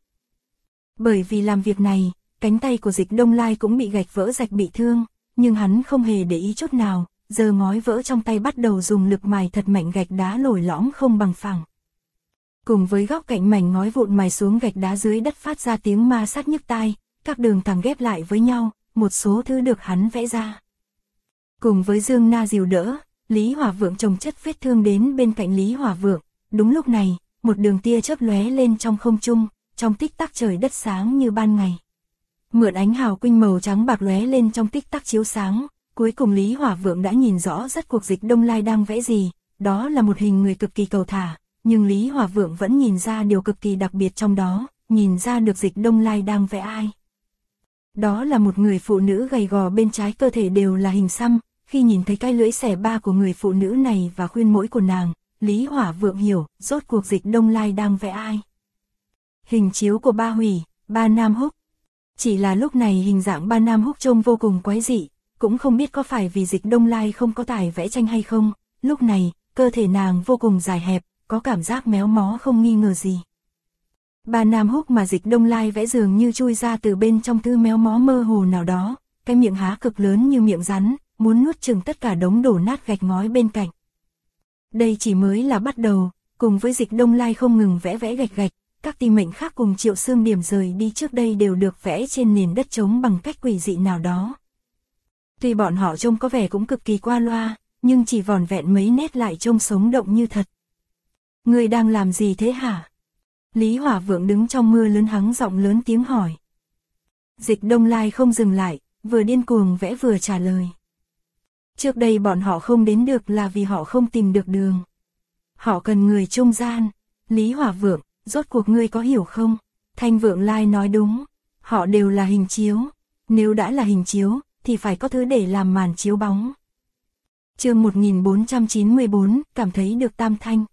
Bởi vì làm việc này, cánh tay của Dịch Đông Lai cũng bị gạch vỡ rạch bị thương, nhưng hắn không hề để ý chút nào, giờ ngói vỡ trong tay bắt đầu dùng lực mài thật mạnh gạch đá lồi lõm không bằng phẳng. Cùng với góc cạnh mảnh ngói vụn mài xuống gạch đá dưới đất phát ra tiếng ma sát nhức tai, các đường thẳng ghép lại với nhau, một số thứ được hắn vẽ ra. Cùng với Dương Na dìu đỡ, Lý Hỏa Vượng chồng chất vết thương đến bên cạnh Lý Hỏa Vượng, đúng lúc này, một đường tia chớp lóe lên trong không trung, trong tích tắc trời đất sáng như ban ngày. Mượn ánh hào quang màu trắng bạc lóe lên trong tích tắc chiếu sáng, cuối cùng Lý Hỏa Vượng đã nhìn rõ rất cuộc Dịch Đông Lai đang vẽ gì, đó là một hình người cực kỳ cầu thả, nhưng Lý Hỏa Vượng vẫn nhìn ra điều cực kỳ đặc biệt trong đó, nhìn ra được Dịch Đông Lai đang vẽ ai. Đó là một người phụ nữ gầy gò, bên trái cơ thể đều là hình xăm, khi nhìn thấy cái lưỡi xẻ ba của người phụ nữ này và khuyên mũi của nàng, Lý Hỏa Vượng hiểu, rốt cuộc Dịch Đông Lai đang vẽ ai. Hình chiếu của Ba Hủy, Ba Nam Húc. Chỉ là lúc này hình dạng Ba Nam Húc trông vô cùng quái dị, cũng không biết có phải vì Dịch Đông Lai không có tài vẽ tranh hay không, lúc này, cơ thể nàng vô cùng dài hẹp, có cảm giác méo mó không nghi ngờ gì. Ba Nam Húc mà Dịch Đông Lai vẽ dường như chui ra từ bên trong thứ méo mó mơ hồ nào đó, cái miệng há cực lớn như miệng rắn, muốn nuốt chửng tất cả đống đổ nát gạch ngói bên cạnh. Đây chỉ mới là bắt đầu, cùng với Dịch Đông Lai không ngừng vẽ gạch gạch, các tinh mệnh khác cùng Triệu Xương Điểm rời đi trước đây đều được vẽ trên nền đất trống bằng cách quỷ dị nào đó. Tuy bọn họ trông có vẻ cũng cực kỳ qua loa, nhưng chỉ vỏn vẹn mấy nét lại trông sống động như thật. Ngươi đang làm gì thế hả? Lý Hỏa Vượng đứng trong mưa lớn hắng giọng lớn tiếng hỏi. Dịch Đông Lai không dừng lại, vừa điên cuồng vẽ vừa trả lời. Trước đây bọn họ không đến được là vì họ không tìm được đường. Họ cần người trung gian. Lý Hỏa Vượng, rốt cuộc ngươi có hiểu không? Thanh Vượng Lai nói đúng. Họ đều là hình chiếu. Nếu đã là hình chiếu, thì phải có thứ để làm màn chiếu bóng. Chương 1494, cảm thấy được tam thanh.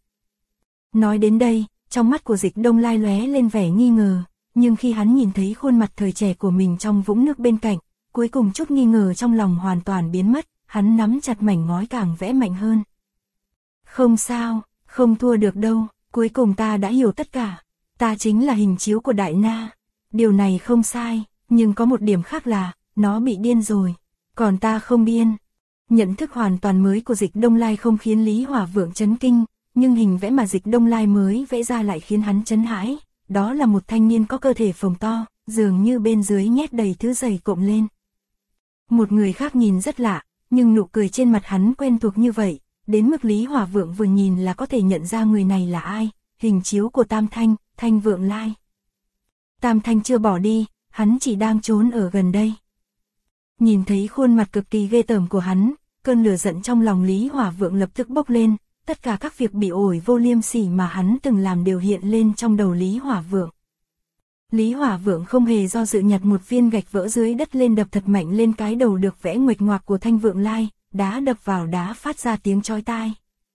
Nói đến đây, trong mắt của Dịch Đông Lai lóe lên vẻ nghi ngờ, nhưng khi hắn nhìn thấy khuôn mặt thời trẻ của mình trong vũng nước bên cạnh, cuối cùng chút nghi ngờ trong lòng hoàn toàn biến mất, hắn nắm chặt mảnh ngói càng vẽ mạnh hơn. Không sao, không thua được đâu, cuối cùng ta đã hiểu tất cả, ta chính là hình chiếu của Đại Na. Điều này không sai, nhưng có một điểm khác là, nó bị điên rồi, còn ta không điên. Nhận thức hoàn toàn mới của Dịch Đông Lai không khiến Lý Hỏa Vượng chấn kinh, nhưng hình vẽ mà Dịch Đông Lai mới vẽ ra lại khiến hắn chấn hãi, đó là một thanh niên có cơ thể phồng to, dường như bên dưới nhét đầy thứ dày cộm lên. Một người khác nhìn rất lạ, nhưng nụ cười trên mặt hắn quen thuộc như vậy, đến mức Lý Hỏa Vượng vừa nhìn là có thể nhận ra người này là ai, hình chiếu của Tam Thanh, Thanh Vượng Lai. Tam Thanh chưa bỏ đi, hắn chỉ đang trốn ở gần đây. Nhìn thấy khuôn mặt cực kỳ ghê tởm của hắn, cơn lửa giận trong lòng Lý Hỏa Vượng lập tức bốc lên, tất cả các việc bị ổi vô liêm sỉ mà hắn từng làm đều hiện lên trong đầu Lý Hỏa Vượng. Lý Hỏa Vượng không hề do dự nhặt một viên gạch vỡ dưới đất lên đập thật mạnh lên cái đầu được vẽ nguệch ngoạc của Thanh Vượng Lai, đá đập vào đá phát ra tiếng chói tai.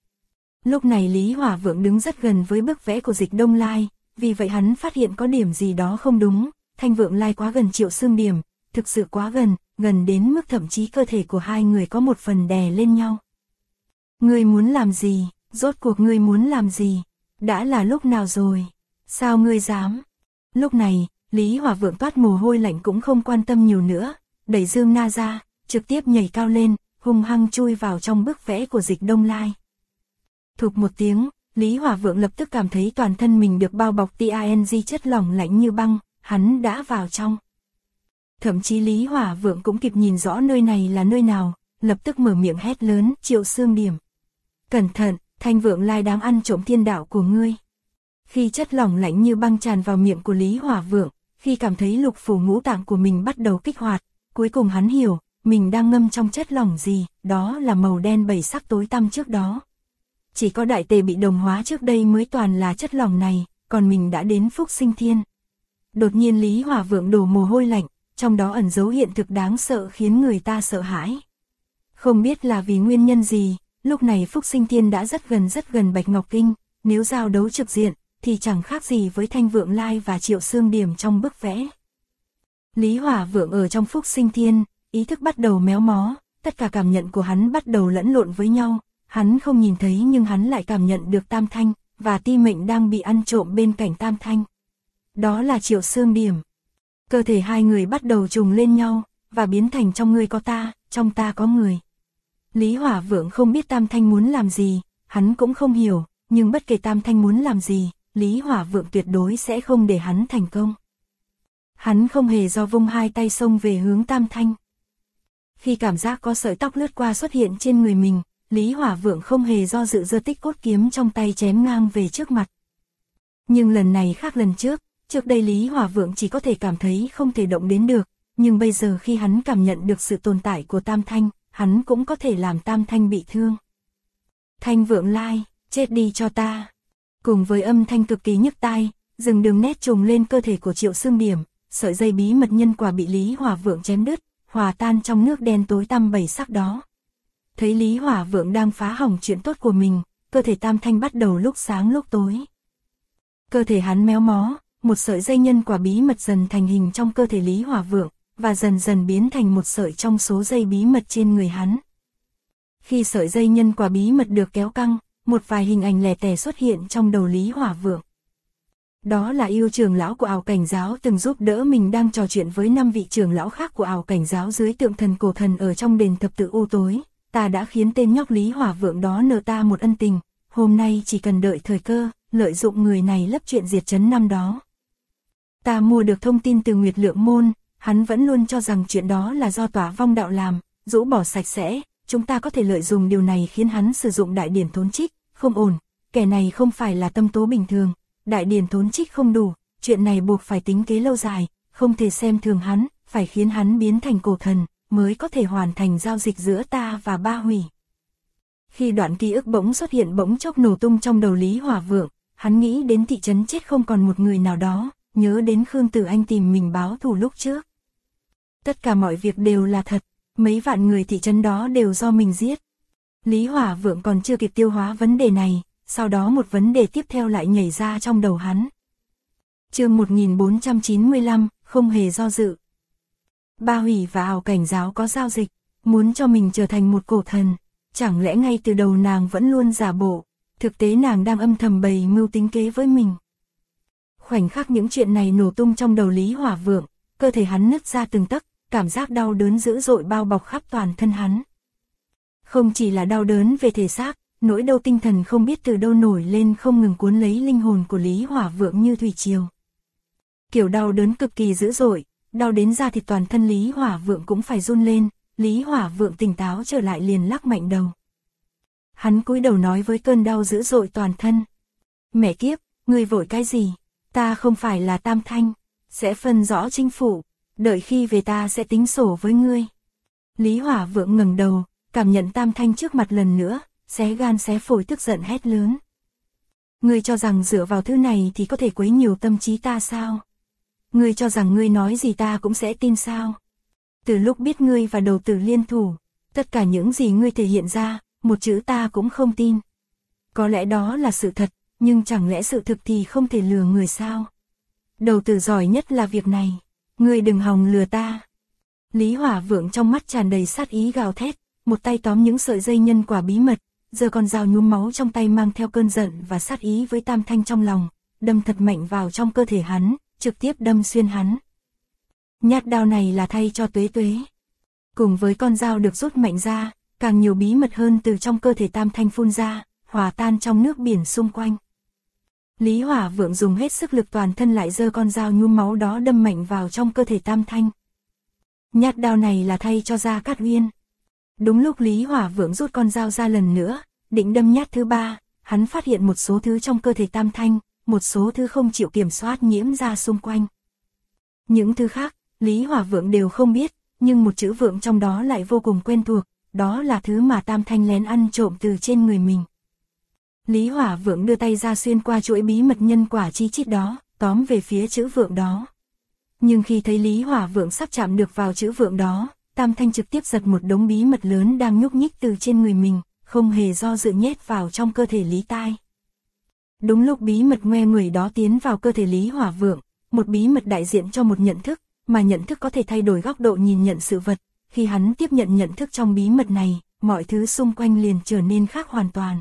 Lúc này Lý Hỏa Vượng đứng rất gần với bức vẽ của Dịch Đông Lai, vì vậy hắn phát hiện có điểm gì đó không đúng, Thanh Vượng Lai quá gần Triệu Xương Điểm, thực sự quá gần, gần đến mức thậm chí cơ thể của hai người có một phần đè lên nhau. Ngươi muốn làm gì? Rốt cuộc ngươi muốn làm gì? Đã là lúc nào rồi? Sao ngươi dám? Lúc này, Lý Hỏa Vượng toát mồ hôi lạnh cũng không quan tâm nhiều nữa, đẩy Dương Na ra, trực tiếp nhảy cao lên, hung hăng chui vào trong bức vẽ của Dịch Đông Lai. Thụp một tiếng, Lý Hỏa Vượng lập tức cảm thấy toàn thân mình được bao bọc TING chất lỏng lạnh như băng, hắn đã vào trong. Thậm chí Lý Hỏa Vượng cũng kịp nhìn rõ nơi này là nơi nào, lập tức mở miệng hét lớn, Triệu Xương Điểm. Cẩn thận, Thanh Vượng Lai dám ăn trộm thiên đạo của ngươi. Khi chất lỏng lạnh như băng tràn vào miệng của Lý Hỏa Vượng, khi cảm thấy lục phủ ngũ tạng của mình bắt đầu kích hoạt, cuối cùng hắn hiểu, mình đang ngâm trong chất lỏng gì, đó là màu đen bảy sắc tối tăm trước đó. Chỉ có đại tề bị đồng hóa trước đây mới toàn là chất lỏng này, còn mình đã đến Phúc Sinh Thiên. Đột nhiên Lý Hỏa Vượng đổ mồ hôi lạnh, trong đó ẩn dấu hiện thực đáng sợ khiến người ta sợ hãi. Không biết là vì nguyên nhân gì, lúc này Phúc Sinh Thiên đã rất gần Bạch Ngọc Kinh, nếu giao đấu trực diện, thì chẳng khác gì với Thanh Vượng Lai và Triệu Xương Điểm trong bức vẽ. Lý Hỏa Vượng ở trong Phúc Sinh Thiên, ý thức bắt đầu méo mó, tất cả cảm nhận của hắn bắt đầu lẫn lộn với nhau, hắn không nhìn thấy nhưng hắn lại cảm nhận được Tam Thanh, và Ti Mệnh đang bị ăn trộm bên cạnh Tam Thanh. Đó là Triệu Xương Điểm. Cơ thể hai người bắt đầu trùng lên nhau, và biến thành trong ngươi có ta, trong ta có người. Lý Hỏa Vượng không biết Tam Thanh muốn làm gì, hắn cũng không hiểu, nhưng bất kể Tam Thanh muốn làm gì, Lý Hỏa Vượng tuyệt đối sẽ không để hắn thành công. Hắn không hề do vung hai tay xông về hướng Tam Thanh. Khi cảm giác có sợi tóc lướt qua xuất hiện trên người mình, Lý Hỏa Vượng không hề do dự giơ Tích Cốt kiếm trong tay chém ngang về trước mặt. Nhưng lần này khác lần trước đây Lý Hỏa Vượng chỉ có thể cảm thấy không thể động đến được, nhưng bây giờ khi hắn cảm nhận được sự tồn tại của Tam Thanh, hắn cũng có thể làm Tam Thanh bị thương. Thanh Vượng Lai, chết đi cho ta. Cùng với âm thanh cực kỳ nhức tai, rừng đường nét trùng lên cơ thể của Triệu Xương Điểm, sợi dây bí mật nhân quả bị Lý Hỏa Vượng chém đứt, hòa tan trong nước đen tối tăm bảy sắc đó. Thấy Lý Hỏa Vượng đang phá hỏng chuyện tốt của mình, cơ thể Tam Thanh bắt đầu lúc sáng lúc tối. Cơ thể hắn méo mó, một sợi dây nhân quả bí mật dần thành hình trong cơ thể Lý Hỏa Vượng, và dần dần biến thành một sợi trong số dây bí mật trên người hắn. Khi sợi dây nhân quả bí mật được kéo căng, một vài hình ảnh lẻ tẻ xuất hiện trong đầu Lý Hỏa Vượng. Đó là Yêu trưởng lão của Ảo Cảnh Giáo từng giúp đỡ mình đang trò chuyện với 5 vị trưởng lão khác của Ảo Cảnh Giáo dưới tượng thần cổ thần ở trong đền thập tự u tối. Ta đã khiến tên nhóc Lý Hỏa Vượng đó nợ ta một ân tình, hôm nay chỉ cần đợi thời cơ, lợi dụng người này lấp chuyện diệt trấn năm đó. Ta mua được thông tin từ Nguyệt Lượng Môn, hắn vẫn luôn cho rằng chuyện đó là do Tỏa Vong Đạo làm, rũ bỏ sạch sẽ, chúng ta có thể lợi dụng điều này khiến hắn sử dụng đại điển thốn trích, không ổn, kẻ này không phải là tâm tố bình thường, đại điển thốn trích không đủ, chuyện này buộc phải tính kế lâu dài, không thể xem thường hắn, phải khiến hắn biến thành cổ thần, mới có thể hoàn thành giao dịch giữa ta và Ba Hủy. Khi đoạn ký ức bỗng xuất hiện bỗng chốc nổ tung trong đầu Lý Hỏa Vượng, hắn nghĩ đến thị trấn chết không còn một người nào đó, nhớ đến Khương Tử Anh tìm mình báo thù lúc trước. Tất cả mọi việc đều là thật, mấy vạn người thị trấn đó đều do mình giết. Lý Hỏa Vượng còn chưa kịp tiêu hóa vấn đề này, sau đó một vấn đề tiếp theo lại nhảy ra trong đầu hắn. Chương 1495, không hề do dự. Ba Hủy và Ảo Cảnh Giáo có giao dịch, muốn cho mình trở thành một cổ thần, chẳng lẽ ngay từ đầu nàng vẫn luôn giả bộ, thực tế nàng đang âm thầm bày mưu tính kế với mình. Khoảnh khắc những chuyện này nổ tung trong đầu Lý Hỏa Vượng, cơ thể hắn nứt ra từng tấc, cảm giác đau đớn dữ dội bao bọc khắp toàn thân hắn. Không chỉ là đau đớn về thể xác, nỗi đau tinh thần không biết từ đâu nổi lên không ngừng cuốn lấy linh hồn của Lý Hỏa Vượng như thủy triều. Kiểu đau đớn cực kỳ dữ dội, đau đến da thịt toàn thân Lý Hỏa Vượng cũng phải run lên, Lý Hỏa Vượng tỉnh táo trở lại liền lắc mạnh đầu. Hắn cúi đầu nói với cơn đau dữ dội toàn thân. Mẹ kiếp, ngươi vội cái gì? Ta không phải là Tam Thanh, sẽ phân rõ chính phủ, đợi khi về ta sẽ tính sổ với ngươi. Lý Hỏa Vượng ngẩng đầu, cảm nhận Tam Thanh trước mặt lần nữa, xé gan xé phổi tức giận hét lớn. Ngươi cho rằng dựa vào thứ này thì có thể quấy nhiều tâm trí ta sao? Ngươi cho rằng ngươi nói gì ta cũng sẽ tin sao? Từ lúc biết ngươi và Đầu Tử liên thủ, tất cả những gì ngươi thể hiện ra, một chữ ta cũng không tin. Có lẽ đó là sự thật, nhưng chẳng lẽ sự thực thì không thể lừa người sao? Đầu Tử giỏi nhất là việc này, ngươi đừng hòng lừa ta. Lý Hỏa Vượng trong mắt tràn đầy sát ý gào thét, một tay tóm những sợi dây nhân quả bí mật, giơ con dao nhuốm máu trong tay mang theo cơn giận và sát ý với Tam Thanh trong lòng, đâm thật mạnh vào trong cơ thể hắn, trực tiếp đâm xuyên hắn. Nhát đao này là thay cho Tuế Tuế. Cùng với con dao được rút mạnh ra, càng nhiều bí mật hơn từ trong cơ thể Tam Thanh phun ra, hòa tan trong nước biển xung quanh. Lý Hỏa Vượng dùng hết sức lực toàn thân lại giơ con dao nhuốm máu đó đâm mạnh vào trong cơ thể Tam Thanh. Nhát đao này là thay cho Gia Cát Uyên. Đúng lúc Lý Hỏa Vượng rút con dao ra lần nữa, định đâm nhát thứ ba, hắn phát hiện một số thứ trong cơ thể Tam Thanh, một số thứ không chịu kiểm soát nhiễm ra xung quanh. Những thứ khác, Lý Hỏa Vượng đều không biết, nhưng một chữ Vượng trong đó lại vô cùng quen thuộc, đó là thứ mà Tam Thanh lén ăn trộm từ trên người mình. Lý Hỏa Vượng đưa tay ra xuyên qua chuỗi bí mật nhân quả chi chít đó, tóm về phía chữ Vượng đó. Nhưng khi thấy Lý Hỏa Vượng sắp chạm được vào chữ Vượng đó, Tam Thanh trực tiếp giật một đống bí mật lớn đang nhúc nhích từ trên người mình, không hề do dự nhét vào trong cơ thể Lý Tai. Đúng lúc bí mật ngoe nguẩy đó tiến vào cơ thể Lý Hỏa Vượng, một bí mật đại diện cho một nhận thức, mà nhận thức có thể thay đổi góc độ nhìn nhận sự vật, khi hắn tiếp nhận nhận thức trong bí mật này, mọi thứ xung quanh liền trở nên khác hoàn toàn.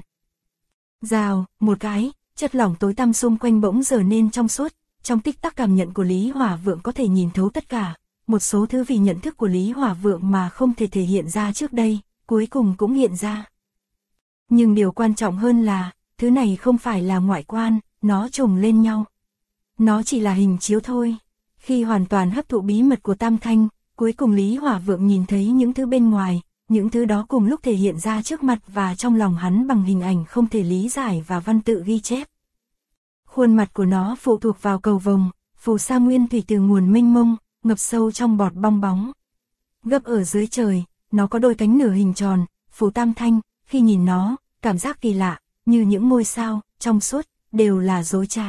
Rào, một cái, chất lỏng tối tăm xung quanh bỗng trở nên trong suốt, trong tích tắc cảm nhận của Lý Hỏa Vượng có thể nhìn thấu tất cả, một số thứ vì nhận thức của Lý Hỏa Vượng mà không thể thể hiện ra trước đây, cuối cùng cũng hiện ra. Nhưng điều quan trọng hơn là, thứ này không phải là ngoại quan, nó chồng lên nhau. Nó chỉ là hình chiếu thôi. Khi hoàn toàn hấp thụ bí mật của Tam Thanh, cuối cùng Lý Hỏa Vượng nhìn thấy những thứ bên ngoài, những thứ đó cùng lúc thể hiện ra trước mặt và trong lòng hắn bằng hình ảnh không thể lý giải và văn tự ghi chép. Khuôn mặt của nó phụ thuộc vào cầu vồng, phù sa nguyên thủy từ nguồn mênh mông, ngập sâu trong bọt bong bóng. Gấp ở dưới trời, nó có đôi cánh nửa hình tròn, phù Tam Thanh, khi nhìn nó, cảm giác kỳ lạ, như những ngôi sao, trong suốt, đều là dối trá.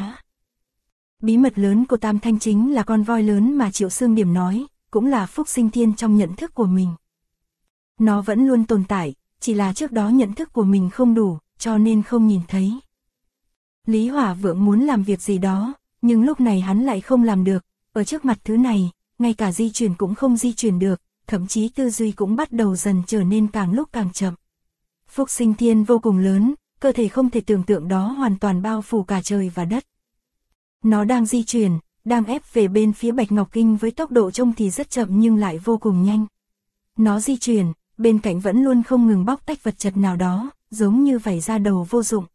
Bí mật lớn của Tam Thanh chính là con voi lớn mà Triệu Xương Điểm nói, cũng là Phúc Sinh Thiên trong nhận thức của mình. Nó vẫn luôn tồn tại, chỉ là trước đó nhận thức của mình không đủ, cho nên không nhìn thấy. Lý Hỏa Vượng muốn làm việc gì đó, nhưng lúc này hắn lại không làm được, ở trước mặt thứ này, ngay cả di chuyển cũng không di chuyển được, thậm chí tư duy cũng bắt đầu dần trở nên càng lúc càng chậm. Phúc Sinh Thiên vô cùng lớn, cơ thể không thể tưởng tượng đó hoàn toàn bao phủ cả trời và đất. Nó đang di chuyển, đang ép về bên phía Bạch Ngọc Kinh với tốc độ trông thì rất chậm nhưng lại vô cùng nhanh. Nó di chuyển, bên cạnh vẫn luôn không ngừng bóc tách vật chất nào đó, giống như vảy da đầu vô dụng.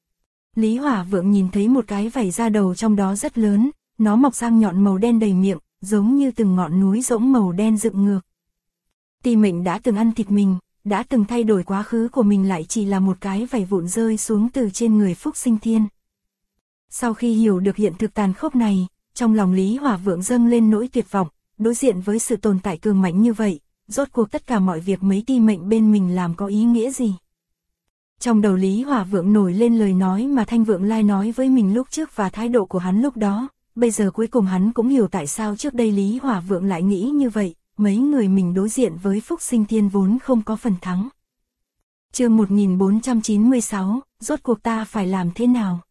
Lý Hỏa Vượng nhìn thấy một cái vảy da đầu trong đó rất lớn, nó mọc răng nhọn màu đen đầy miệng, giống như từng ngọn núi rỗng màu đen dựng ngược. Ti Mệnh đã từng ăn thịt mình, đã từng thay đổi quá khứ của mình lại chỉ là một cái vảy vụn rơi xuống từ trên người Phúc Sinh Thiên. Sau khi hiểu được hiện thực tàn khốc này, trong lòng Lý Hỏa Vượng dâng lên nỗi tuyệt vọng, đối diện với sự tồn tại cường mãnh như vậy, rốt cuộc tất cả mọi việc mấy Ti Mệnh bên mình làm có ý nghĩa gì? Trong đầu Lý Hỏa Vượng nổi lên lời nói mà Thanh Vượng Lai nói với mình lúc trước và thái độ của hắn lúc đó, bây giờ cuối cùng hắn cũng hiểu tại sao trước đây Lý Hỏa Vượng lại nghĩ như vậy, mấy người mình đối diện với Phúc Sinh Thiên vốn không có phần thắng. Chương 1496, rốt cuộc ta phải làm thế nào?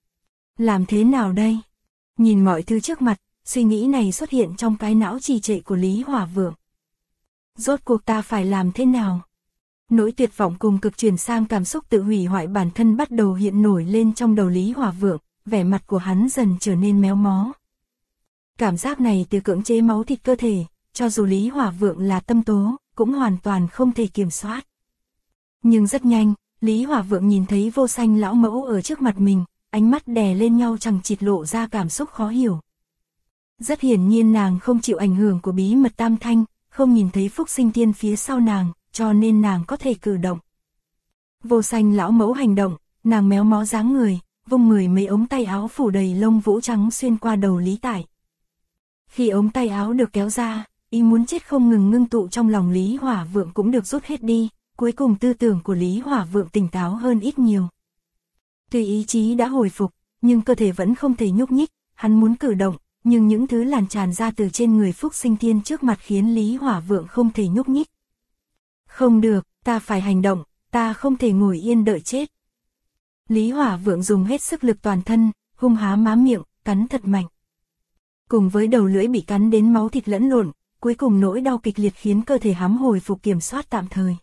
Làm thế nào đây? Nhìn mọi thứ trước mặt, suy nghĩ này xuất hiện trong cái não trì trệ của Lý Hỏa Vượng. Rốt cuộc ta phải làm thế nào? Nỗi tuyệt vọng cùng cực chuyển sang cảm xúc tự hủy hoại bản thân bắt đầu hiện nổi lên trong đầu Lý Hỏa Vượng, vẻ mặt của hắn dần trở nên méo mó. Cảm giác này từ cưỡng chế máu thịt cơ thể, cho dù Lý Hỏa Vượng là tâm tố, cũng hoàn toàn không thể kiểm soát. Nhưng rất nhanh, Lý Hỏa Vượng nhìn thấy Vô Sanh lão mẫu ở trước mặt mình, ánh mắt đè lên nhau chằng chịt lộ ra cảm xúc khó hiểu. Rất hiển nhiên nàng không chịu ảnh hưởng của bí mật Tam Thanh, không nhìn thấy Phúc Sinh Thiên phía sau nàng, cho nên nàng có thể cử động. Vô Sanh lão mẫu hành động, nàng méo mó dáng người, vung mười mấy ống tay áo phủ đầy lông vũ trắng xuyên qua đầu Lý Tải. Khi ống tay áo được kéo ra, ý muốn chết không ngừng ngưng tụ trong lòng Lý Hỏa Vượng cũng được rút hết đi, cuối cùng tư tưởng của Lý Hỏa Vượng tỉnh táo hơn ít nhiều. Tuy ý chí đã hồi phục, nhưng cơ thể vẫn không thể nhúc nhích, hắn muốn cử động, nhưng những thứ lan tràn ra từ trên người Phúc Sinh Thiên trước mặt khiến Lý Hỏa Vượng không thể nhúc nhích. Không được, ta phải hành động, ta không thể ngồi yên đợi chết. Lý Hỏa Vượng dùng hết sức lực toàn thân, hung há má miệng, cắn thật mạnh. Cùng với đầu lưỡi bị cắn đến máu thịt lẫn lộn, cuối cùng nỗi đau kịch liệt khiến cơ thể hắn hồi phục kiểm soát tạm thời.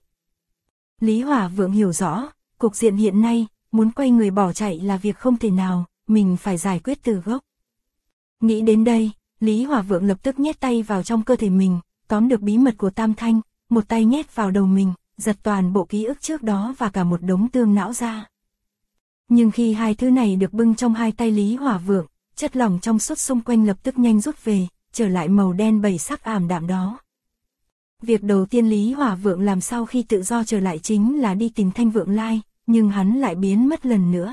Lý Hỏa Vượng hiểu rõ, cục diện hiện nay, muốn quay người bỏ chạy là việc không thể nào, mình phải giải quyết từ gốc. Nghĩ đến đây, Lý Hỏa Vượng lập tức nhét tay vào trong cơ thể mình, tóm được bí mật của Tam Thanh, một tay nhét vào đầu mình, giật toàn bộ ký ức trước đó và cả một đống tương não ra. Nhưng khi hai thứ này được bưng trong hai tay Lý Hỏa Vượng, chất lỏng trong suốt xung quanh lập tức nhanh rút về, trở lại màu đen bảy sắc ảm đạm đó. Việc đầu tiên Lý Hỏa Vượng làm sau khi tự do trở lại chính là đi tìm Thanh Vượng Lai, nhưng hắn lại biến mất lần nữa.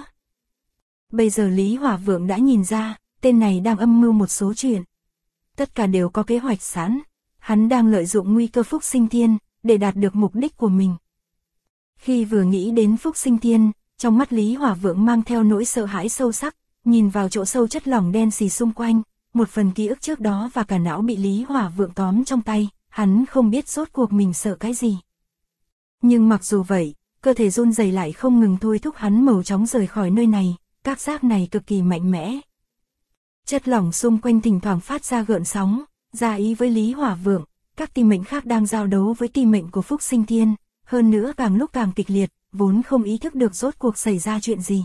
Bây giờ Lý Hỏa Vượng đã nhìn ra, tên này đang âm mưu một số chuyện. Tất cả đều có kế hoạch sẵn, hắn đang lợi dụng nguy cơ Phúc Sinh Thiên, để đạt được mục đích của mình. Khi vừa nghĩ đến Phúc Sinh Thiên, trong mắt Lý Hỏa Vượng mang theo nỗi sợ hãi sâu sắc, nhìn vào chỗ sâu chất lỏng đen xì xung quanh, một phần ký ức trước đó và cả não bị Lý Hỏa Vượng tóm trong tay, hắn không biết rốt cuộc mình sợ cái gì. Nhưng mặc dù vậy, cơ thể run rẩy lại không ngừng thôi thúc hắn mau chóng rời khỏi nơi này, các giác này cực kỳ mạnh mẽ. Chất lỏng xung quanh thỉnh thoảng phát ra gợn sóng, ra ý với Lý Hỏa Vượng, các ti mệnh khác đang giao đấu với ti mệnh của Phúc Sinh Thiên, hơn nữa càng lúc càng kịch liệt, vốn không ý thức được rốt cuộc xảy ra chuyện gì.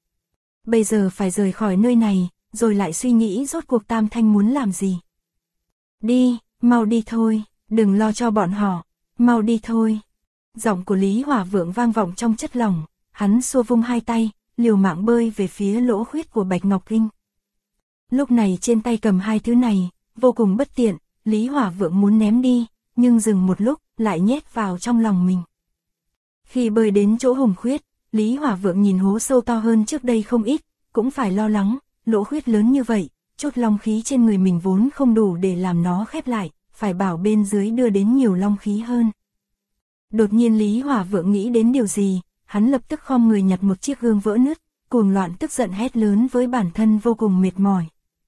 Bây giờ phải rời khỏi nơi này, rồi lại suy nghĩ rốt cuộc Tam Thanh muốn làm gì. Đi, mau đi thôi, đừng lo cho bọn họ, mau đi thôi. Giọng của Lý Hỏa Vượng vang vọng trong chất lỏng, hắn xua vung hai tay, liều mạng bơi về phía lỗ khuyết của Bạch Ngọc Kinh. Lúc này trên tay cầm hai thứ này, vô cùng bất tiện, Lý Hỏa Vượng muốn ném đi, nhưng dừng một lúc, lại nhét vào trong lòng mình. Khi bơi đến chỗ hồng khuyết, Lý Hỏa Vượng nhìn hố sâu to hơn trước đây không ít, cũng phải lo lắng, lỗ khuyết lớn như vậy, chốt long khí trên người mình vốn không đủ để làm nó khép lại, phải bảo bên dưới đưa đến nhiều long khí hơn. Đột nhiên Lý Hỏa Vượng nghĩ đến điều gì, hắn lập tức khom người nhặt một chiếc gương vỡ nứt, cuồng loạn tức giận hét lớn với bản thân vô cùng mệt mỏi.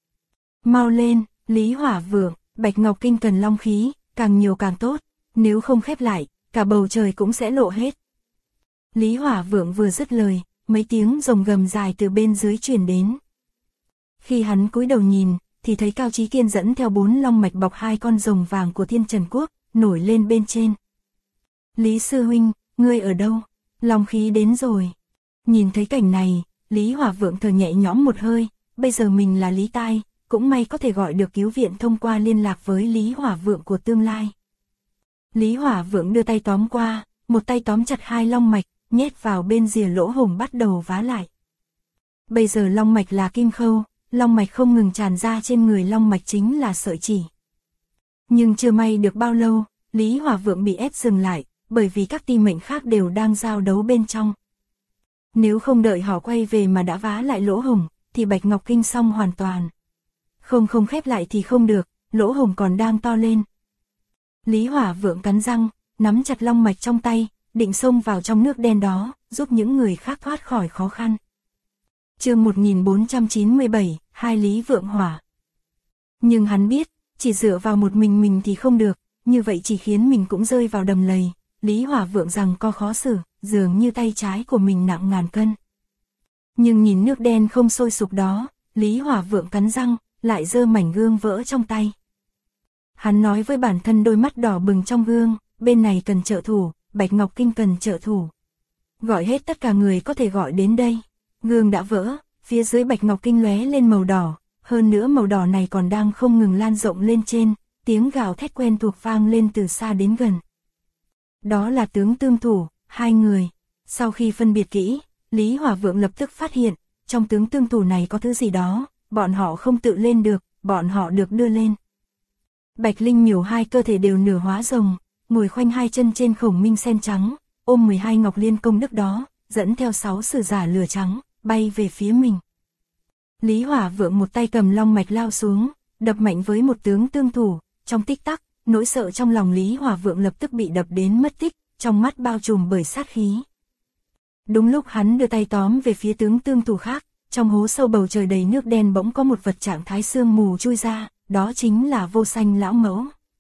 Mau lên, Lý Hỏa Vượng, Bạch Ngọc Kinh cần long khí, càng nhiều càng tốt, nếu không khép lại, cả bầu trời cũng sẽ lộ hết. Lý Hỏa Vượng vừa dứt lời, mấy tiếng rồng gầm dài từ bên dưới truyền đến. Khi hắn cúi đầu nhìn, thì thấy Cao Chí Kiên dẫn theo 4 long mạch bọc 2 con rồng vàng của Thiên Trần Quốc, nổi lên bên trên. Lý sư huynh, ngươi ở đâu? Long khí đến rồi. Nhìn thấy cảnh này, Lý Hỏa Vượng thở nhẹ nhõm một hơi, bây giờ mình là Lý Tai, cũng may có thể gọi được cứu viện thông qua liên lạc với Lý Hỏa Vượng của tương lai. Lý Hỏa Vượng đưa tay tóm qua, một tay tóm chặt 2 long mạch, nhét vào bên rìa lỗ hổng bắt đầu vá lại. Bây giờ long mạch là kim khâu, long mạch không ngừng tràn ra trên người long mạch chính là sợi chỉ. Nhưng chưa may được bao lâu, Lý Hỏa Vượng bị ép dừng lại, bởi vì các ti mệnh khác đều đang giao đấu bên trong. Nếu không đợi họ quay về mà đã vá lại lỗ hổng, thì Bạch Ngọc Kinh xong hoàn toàn. Không khép lại thì không được, lỗ hổng còn đang to lên. Lý Hỏa Vượng cắn răng, nắm chặt long mạch trong tay, định xông vào trong nước đen đó, giúp những người khác thoát khỏi khó khăn. Chương 1497, hai Lý Vượng Hỏa. Nhưng hắn biết, chỉ dựa vào một mình thì không được, như vậy chỉ khiến mình cũng rơi vào đầm lầy. Lý Hỏa Vượng rằng co khó xử, dường như tay trái của mình nặng ngàn cân. Nhưng nhìn nước đen không sôi sục đó, Lý Hỏa Vượng cắn răng, lại giơ mảnh gương vỡ trong tay. Hắn nói với bản thân đôi mắt đỏ bừng trong gương, bên này cần trợ thủ, Bạch Ngọc Kinh cần trợ thủ. Gọi hết tất cả người có thể gọi đến đây. Gương đã vỡ, phía dưới Bạch Ngọc Kinh lóe lên màu đỏ, hơn nữa màu đỏ này còn đang không ngừng lan rộng lên trên, tiếng gào thét quen thuộc vang lên từ xa đến gần. Đó là tướng tương thủ, 2 người. Sau khi phân biệt kỹ, Lý Hỏa Vượng lập tức phát hiện, trong tướng tương thủ này có thứ gì đó, bọn họ không tự lên được, bọn họ được đưa lên. Bạch Linh Miểu 2 cơ thể đều nửa hóa rồng, ngồi khoanh 2 chân trên khổng minh sen trắng, ôm 12 ngọc liên công đức đó, dẫn theo 6 sử giả lửa trắng, bay về phía mình. Lý Hỏa Vượng một tay cầm long mạch lao xuống, đập mạnh với một tướng tương thủ, trong tích tắc, nỗi sợ trong lòng Lý Hỏa Vượng lập tức bị đập đến mất tích, trong mắt bao trùm bởi sát khí. Đúng lúc hắn đưa tay tóm về phía tướng tương thủ khác, trong hố sâu bầu trời đầy nước đen bỗng có một vật trạng thái sương mù chui ra, đó chính là Vô Sanh lão mẫu.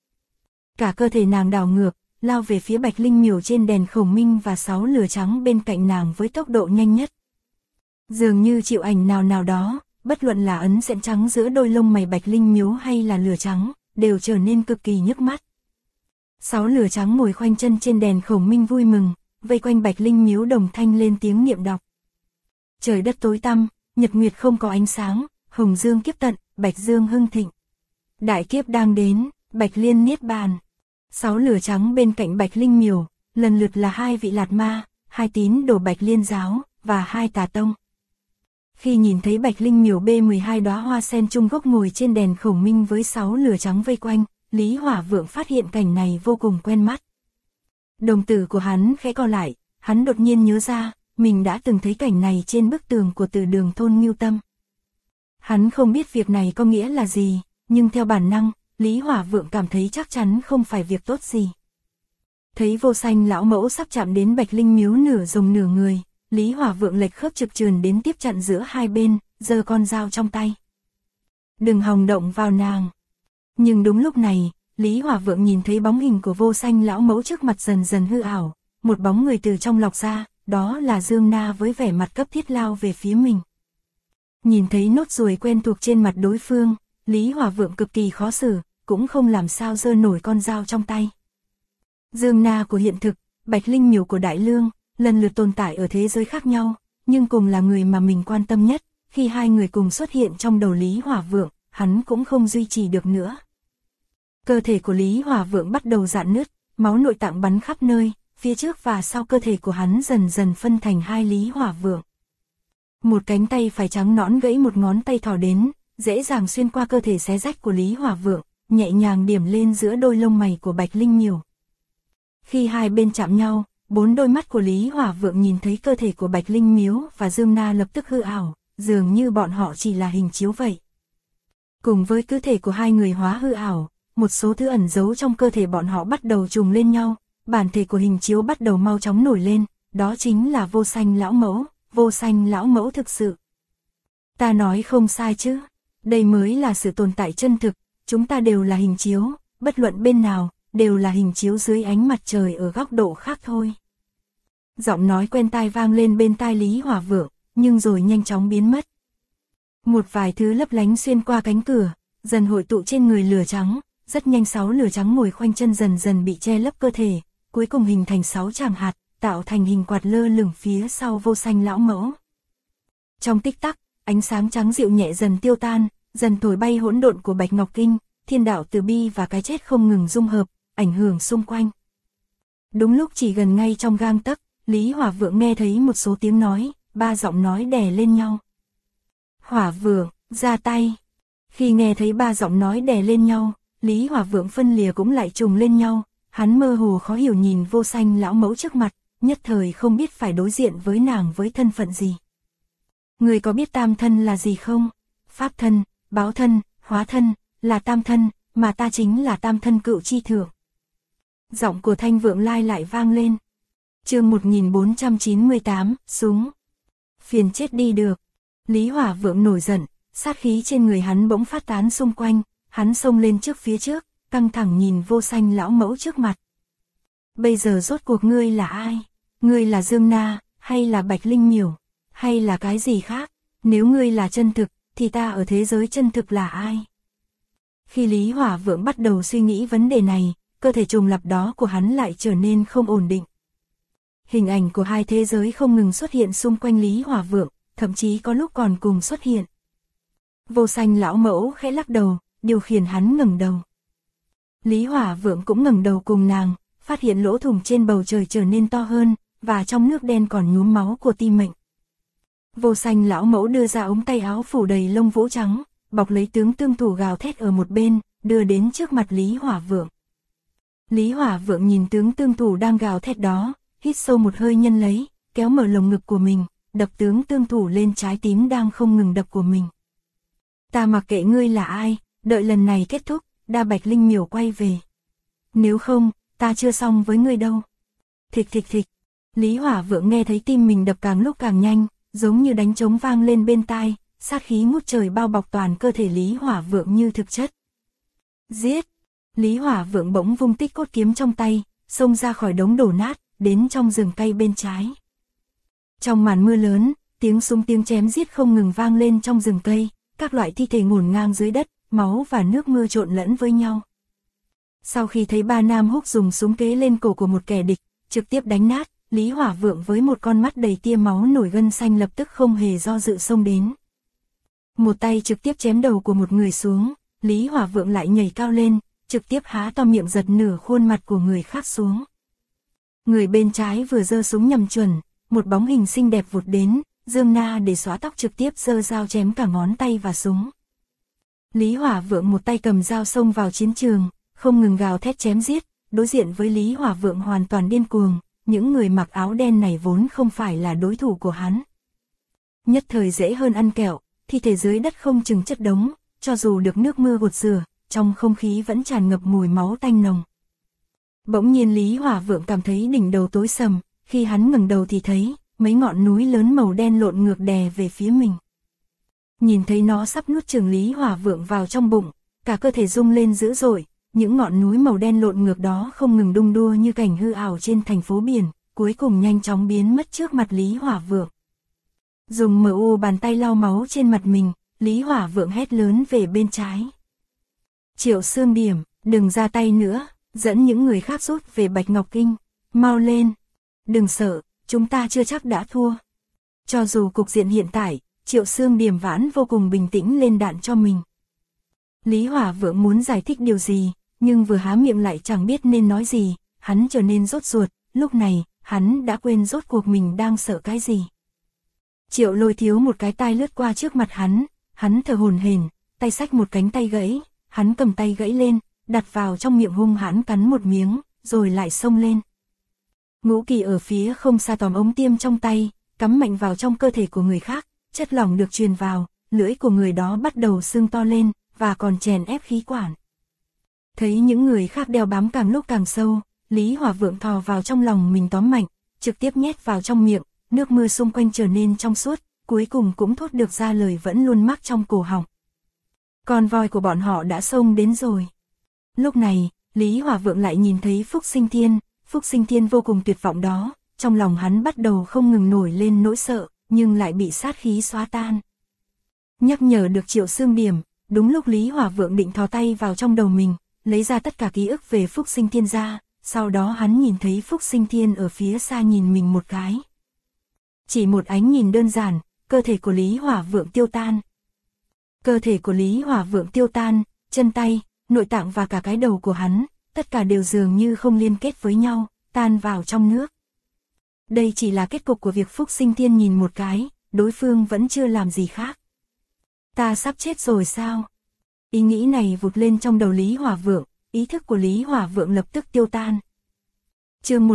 Cả cơ thể nàng đảo ngược, lao về phía Bạch Linh Miểu trên đèn khổng minh và 6 lửa trắng bên cạnh nàng với tốc độ nhanh nhất. Dường như chịu ảnh nào đó, bất luận là ấn sẹn trắng giữa đôi lông mày Bạch Linh Miếu hay là lửa trắng, đều trở nên cực kỳ nhức mắt. 6 lửa trắng ngồi khoanh chân trên đèn khổng minh vui mừng, vây quanh Bạch Linh Miếu đồng thanh lên tiếng niệm đọc. Trời đất tối tăm, nhật nguyệt không có ánh sáng, hồng dương kiếp tận, bạch dương hưng thịnh. Đại kiếp đang đến, Bạch Liên niết bàn. 6 lửa trắng bên cạnh Bạch Linh Miểu, lần lượt là 2 vị lạt ma, 2 tín đồ Bạch Liên giáo, và 2 tà tông. Khi nhìn thấy Bạch Linh Miểu bê 12 đóa hoa sen trung gốc ngồi trên đèn khổng minh với 6 lửa trắng vây quanh, Lý Hỏa Vượng phát hiện cảnh này vô cùng quen mắt. Đồng tử của hắn khẽ co lại, hắn đột nhiên nhớ ra, mình đã từng thấy cảnh này trên bức tường của Từ Đường thôn Ngưu Tâm. Hắn không biết việc này có nghĩa là gì, nhưng theo bản năng, Lý Hỏa Vượng cảm thấy chắc chắn không phải việc tốt gì. Thấy Vô Sanh lão mẫu sắp chạm đến Bạch Linh Miếu nửa rồng nửa người, Lý Hỏa Vượng lệch khớp trực trườn đến tiếp chặn giữa hai bên, giơ con dao trong tay. Đừng hòng động vào nàng. Nhưng đúng lúc này, Lý Hỏa Vượng nhìn thấy bóng hình của Vô Sanh lão mẫu trước mặt dần dần hư ảo, một bóng người từ trong lọc ra, đó là Dương Na với vẻ mặt cấp thiết lao về phía mình. Nhìn thấy nốt ruồi quen thuộc trên mặt đối phương, Lý Hỏa Vượng cực kỳ khó xử, cũng không làm sao giơ nổi con dao trong tay. Dương Na của hiện thực, Bạch Linh Miểu của Đại Lương, lần lượt tồn tại ở thế giới khác nhau, nhưng cùng là người mà mình quan tâm nhất, khi hai người cùng xuất hiện trong đầu Lý Hỏa Vượng, hắn cũng không duy trì được nữa. Cơ thể của Lý Hỏa Vượng bắt đầu rạn nứt, máu nội tạng bắn khắp nơi, phía trước và sau cơ thể của hắn dần dần phân thành hai Lý Hỏa Vượng. Một cánh tay phải trắng nõn gãy một ngón tay thò đến, dễ dàng xuyên qua cơ thể xé rách của Lý Hỏa Vượng, nhẹ nhàng điểm lên giữa đôi lông mày của Bạch Linh Miểu. Khi hai bên chạm nhau, 4 đôi mắt của Lý Hỏa Vượng nhìn thấy cơ thể của Bạch Linh Miếu và Dương Na lập tức hư ảo, dường như bọn họ chỉ là hình chiếu vậy. Cùng với cơ thể của hai người hóa hư ảo, một số thứ ẩn giấu trong cơ thể bọn họ bắt đầu trùng lên nhau, bản thể của hình chiếu bắt đầu mau chóng nổi lên, đó chính là Vô Sanh lão mẫu, Vô Sanh lão mẫu thực sự. Ta nói không sai chứ, đây mới là sự tồn tại chân thực, chúng ta đều là hình chiếu, bất luận bên nào, đều là hình chiếu dưới ánh mặt trời ở góc độ khác thôi. Giọng nói quen tai vang lên bên tai Lý Hỏa Vượng, nhưng rồi nhanh chóng biến mất. Một vài thứ lấp lánh xuyên qua cánh cửa, dần hội tụ trên người lửa trắng, rất nhanh 6 lửa trắng ngồi khoanh chân dần dần bị che lấp cơ thể, cuối cùng hình thành 6 tràng hạt, tạo thành hình quạt lơ lửng phía sau Vô Sanh lão mẫu. Trong tích tắc, ánh sáng trắng dịu nhẹ dần tiêu tan, dần thổi bay hỗn độn của Bạch Ngọc Kinh, thiên đạo từ bi và cái chết không ngừng dung hợp, ảnh hưởng xung quanh. Đúng lúc chỉ gần ngay trong gang tấc, Lý Hỏa Vượng nghe thấy một số tiếng nói, 3 giọng nói đè lên nhau. Hỏa Vượng, ra tay. Khi nghe thấy 3 giọng nói đè lên nhau, Lý Hỏa Vượng phân lìa cũng lại trùng lên nhau, hắn mơ hồ khó hiểu nhìn Vô Sanh lão mẫu trước mặt, nhất thời không biết phải đối diện với nàng với thân phận gì. Người có biết tam thân là gì không? Pháp thân, báo thân, hóa thân, là tam thân, mà ta chính là tam thân cựu chi thượng. Giọng của Thanh Vượng Lai lại vang lên. Chương 1498, súng. Phiền chết đi được. Lý Hỏa Vượng nổi giận, sát khí trên người hắn bỗng phát tán xung quanh, hắn xông lên trước phía trước, căng thẳng nhìn Vô Sanh lão mẫu trước mặt. Bây giờ rốt cuộc ngươi là ai? Ngươi là Dương Na, hay là Bạch Linh Miểu, hay là cái gì khác? Nếu ngươi là chân thực, thì ta ở thế giới chân thực là ai? Khi Lý Hỏa Vượng bắt đầu suy nghĩ vấn đề này, cơ thể trùng lập đó của hắn lại trở nên không ổn định. Hình ảnh của hai thế giới không ngừng xuất hiện xung quanh Lý Hỏa Vượng, thậm chí có lúc còn cùng xuất hiện. Vô Sanh lão mẫu khẽ lắc đầu, điều khiển hắn ngẩng đầu. Lý Hỏa Vượng cũng ngẩng đầu cùng nàng, phát hiện lỗ thủng trên bầu trời trở nên to hơn, và trong nước đen còn nhuốm máu của tim mệnh. Vô Sanh lão mẫu đưa ra ống tay áo phủ đầy lông vũ trắng, bọc lấy tướng tương thủ gào thét ở một bên, đưa đến trước mặt Lý Hỏa Vượng. Lý Hỏa Vượng nhìn tướng tương thủ đang gào thét đó, hít sâu một hơi nhân lấy, kéo mở lồng ngực của mình, đập tướng tương thủ lên trái tim đang không ngừng đập của mình. Ta mặc kệ ngươi là ai, đợi lần này kết thúc, đa Bạch Linh Miểu quay về. Nếu không, ta chưa xong với ngươi đâu. Thịch thịch thịch. Lý Hỏa Vượng nghe thấy tim mình đập càng lúc càng nhanh, giống như đánh trống vang lên bên tai, sát khí ngút trời bao bọc toàn cơ thể Lý Hỏa Vượng như thực chất. Giết! Lý Hỏa Vượng bỗng vung tích cốt kiếm trong tay, xông ra khỏi đống đổ nát, đến trong rừng cây bên trái. Trong màn mưa lớn, tiếng súng tiếng chém giết không ngừng vang lên trong rừng cây, các loại thi thể ngổn ngang dưới đất, máu và nước mưa trộn lẫn với nhau. Sau khi thấy ba Nam Húc dùng súng kế lên cổ của một kẻ địch, trực tiếp đánh nát, Lý Hỏa Vượng với một con mắt đầy tia máu nổi gân xanh lập tức không hề do dự xông đến. Một tay trực tiếp chém đầu của một người xuống, Lý Hỏa Vượng lại nhảy cao lên, trực tiếp há to miệng giật nửa khuôn mặt của người khác xuống. Người bên trái vừa giơ súng nhằm chuẩn, một bóng hình xinh đẹp vụt đến, Dương Na để xóa tóc trực tiếp giơ dao chém cả ngón tay và súng. Lý Hỏa Vượng một tay cầm dao xông vào chiến trường, không ngừng gào thét chém giết, đối diện với Lý Hỏa Vượng hoàn toàn điên cuồng, những người mặc áo đen này vốn không phải là đối thủ của hắn. Nhất thời dễ hơn ăn kẹo, thi thể dưới đất không chừng chất đống, cho dù được nước mưa gột rửa, trong không khí vẫn tràn ngập mùi máu tanh nồng. Bỗng nhiên Lý Hỏa Vượng cảm thấy đỉnh đầu tối sầm, khi hắn ngẩng đầu thì thấy mấy ngọn núi lớn màu đen lộn ngược đè về phía mình. Nhìn thấy nó sắp nuốt chửng Lý Hỏa Vượng vào trong bụng, cả cơ thể rung lên dữ dội, những ngọn núi màu đen lộn ngược đó không ngừng đung đưa như cảnh hư ảo trên thành phố biển, cuối cùng nhanh chóng biến mất trước mặt Lý Hỏa Vượng. Dùng bàn tay lau máu trên mặt mình, Lý Hỏa Vượng hét lớn về bên trái. Triệu Xương Điểm, đừng ra tay nữa, dẫn những người khác rút về Bạch Ngọc Kinh, mau lên. Đừng sợ, chúng ta chưa chắc đã thua. Cho dù cục diện hiện tại, Triệu Xương Điểm vẫn vô cùng bình tĩnh lên đạn cho mình. Lý Hỏa Vượng muốn giải thích điều gì, nhưng vừa há miệng lại chẳng biết nên nói gì, hắn trở nên rốt ruột, lúc này, hắn đã quên rốt cuộc mình đang sợ cái gì. Triệu Lôi Thiếu một cái tai lướt qua trước mặt hắn thở hổn hển, tay xách một cánh tay gãy, hắn cầm tay gãy lên, đặt vào trong miệng hung hãn cắn một miếng, rồi lại xông lên. Ngũ Kỳ ở phía không xa tóm ống tiêm trong tay, cắm mạnh vào trong cơ thể của người khác, chất lỏng được truyền vào, lưỡi của người đó bắt đầu sưng to lên, và còn chèn ép khí quản. Thấy những người khác đeo bám càng lúc càng sâu, Lý Hỏa Vượng thò vào trong lòng mình tóm mạnh, trực tiếp nhét vào trong miệng, nước mưa xung quanh trở nên trong suốt, cuối cùng cũng thốt được ra lời vẫn luôn mắc trong cổ họng. Con voi của bọn họ đã xông đến rồi. Lúc này, Lý Hỏa Vượng lại nhìn thấy Phúc Sinh Thiên vô cùng tuyệt vọng đó, trong lòng hắn bắt đầu không ngừng nổi lên nỗi sợ, nhưng lại bị sát khí xóa tan. Nhắc nhở được Triệu Xương Điểm, đúng lúc Lý Hỏa Vượng định thò tay vào trong đầu mình, lấy ra tất cả ký ức về Phúc Sinh Thiên ra, sau đó hắn nhìn thấy Phúc Sinh Thiên ở phía xa nhìn mình một cái. Chỉ một ánh nhìn đơn giản, cơ thể của Lý Hỏa Vượng tiêu tan. Cơ thể của Lý Hỏa Vượng tiêu tan, chân tay, nội tạng và cả cái đầu của hắn, tất cả đều dường như không liên kết với nhau, tan vào trong nước. Đây chỉ là kết cục của việc Phúc Sinh Thiên nhìn một cái, đối phương vẫn chưa làm gì khác. Ta sắp chết rồi sao? Ý nghĩ này vụt lên trong đầu Lý Hỏa Vượng, ý thức của Lý Hỏa Vượng lập tức tiêu tan. Chương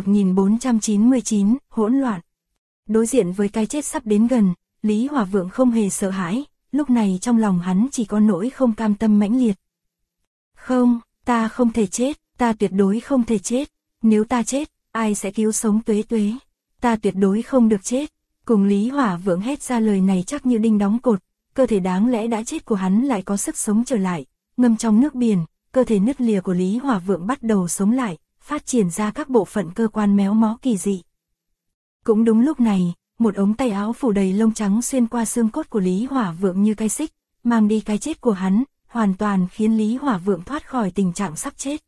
1499, hỗn loạn. Đối diện với cái chết sắp đến gần, Lý Hỏa Vượng không hề sợ hãi, lúc này trong lòng hắn chỉ có nỗi không cam tâm mãnh liệt. Không, ta không thể chết, ta tuyệt đối không thể chết, nếu ta chết, ai sẽ cứu sống Tuế Tuế, ta tuyệt đối không được chết. Cùng Lý Hỏa Vượng hét ra lời này chắc như đinh đóng cột, cơ thể đáng lẽ đã chết của hắn lại có sức sống trở lại, ngâm trong nước biển, cơ thể nứt lìa của Lý Hỏa Vượng bắt đầu sống lại, phát triển ra các bộ phận cơ quan méo mó kỳ dị. Cũng đúng lúc này, một ống tay áo phủ đầy lông trắng xuyên qua xương cốt của Lý Hỏa Vượng như cái xích, mang đi cái chết của hắn, hoàn toàn khiến Lý Hỏa Vượng thoát khỏi tình trạng sắp chết.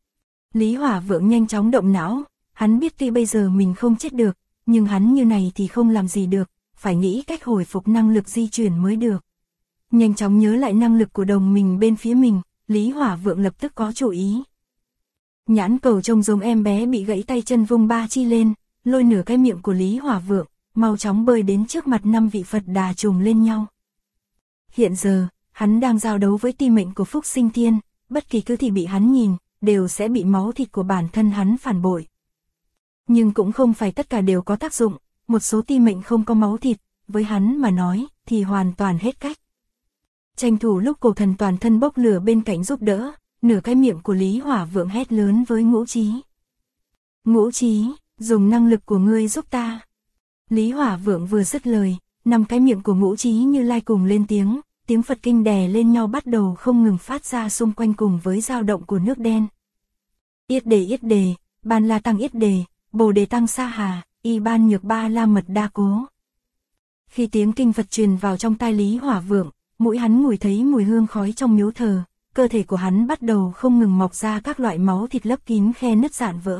Lý Hỏa Vượng nhanh chóng động não, hắn biết tuy bây giờ mình không chết được, nhưng hắn như này thì không làm gì được, phải nghĩ cách hồi phục năng lực di chuyển mới được. Nhanh chóng nhớ lại năng lực của đồng mình bên phía mình, Lý Hỏa Vượng lập tức có chủ ý. Nhãn Cầu trông giống em bé bị gãy tay chân vung ba chi lên, lôi nửa cái miệng của Lý Hỏa Vượng, mau chóng bơi đến trước mặt 5 vị Phật Đà trùng lên nhau. Hiện giờ, hắn đang giao đấu với ti mệnh của Phúc Sinh Thiên, bất kỳ thứ thì bị hắn nhìn, đều sẽ bị máu thịt của bản thân hắn phản bội. Nhưng cũng không phải tất cả đều có tác dụng, một số ti mệnh không có máu thịt, với hắn mà nói, thì hoàn toàn hết cách. Tranh thủ lúc cổ thần toàn thân bốc lửa bên cạnh giúp đỡ, nửa cái miệng của Lý Hỏa Vượng hét lớn với Ngũ Chí. Ngũ Chí, dùng năng lực của ngươi giúp ta. Lý Hỏa Vượng vừa dứt lời, 5 cái miệng của Ngũ Chí Như Lai cùng lên tiếng Phật kinh đè lên nhau bắt đầu không ngừng phát ra xung quanh cùng với dao động của nước đen. Yết đề, Ban La Tăng Yết đề, Bồ Đề Tăng Sa Hà, Y Ban Nhược Ba La Mật Đa Cố. Khi tiếng kinh Phật truyền vào trong tai Lý Hỏa Vượng, mũi hắn ngửi thấy mùi hương khói trong miếu thờ, cơ thể của hắn bắt đầu không ngừng mọc ra các loại máu thịt lấp kín khe nứt rạn vỡ.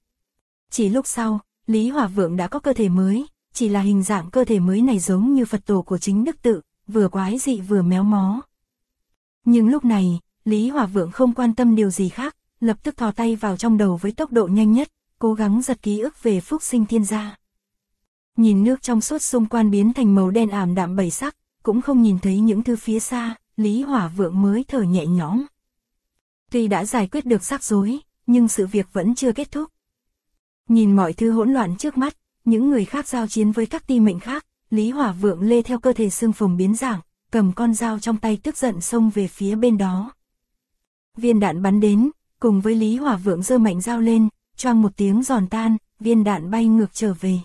Chỉ lúc sau, Lý Hỏa Vượng đã có cơ thể mới, chỉ là hình dạng cơ thể mới này giống như Phật tổ của chính Đức Tự, vừa quái dị vừa méo mó. Nhưng lúc này, Lý Hỏa Vượng không quan tâm điều gì khác, lập tức thò tay vào trong đầu với tốc độ nhanh nhất, cố gắng giật ký ức về Phúc Sinh Thiên ra. Nhìn nước trong suốt xung quanh biến thành màu đen ảm đạm bảy sắc, cũng không nhìn thấy những thứ phía xa, Lý Hỏa Vượng mới thở nhẹ nhõm. Tuy đã giải quyết được rắc rối, nhưng sự việc vẫn chưa kết thúc. Nhìn mọi thứ hỗn loạn trước mắt, những người khác giao chiến với các ti mệnh khác, Lý Hỏa Vượng lê theo cơ thể xương phồng biến dạng, cầm con dao trong tay tức giận xông về phía bên đó. Viên đạn bắn đến, cùng với Lý Hỏa Vượng giơ mạnh dao lên, choang một tiếng giòn tan, viên đạn bay ngược trở về.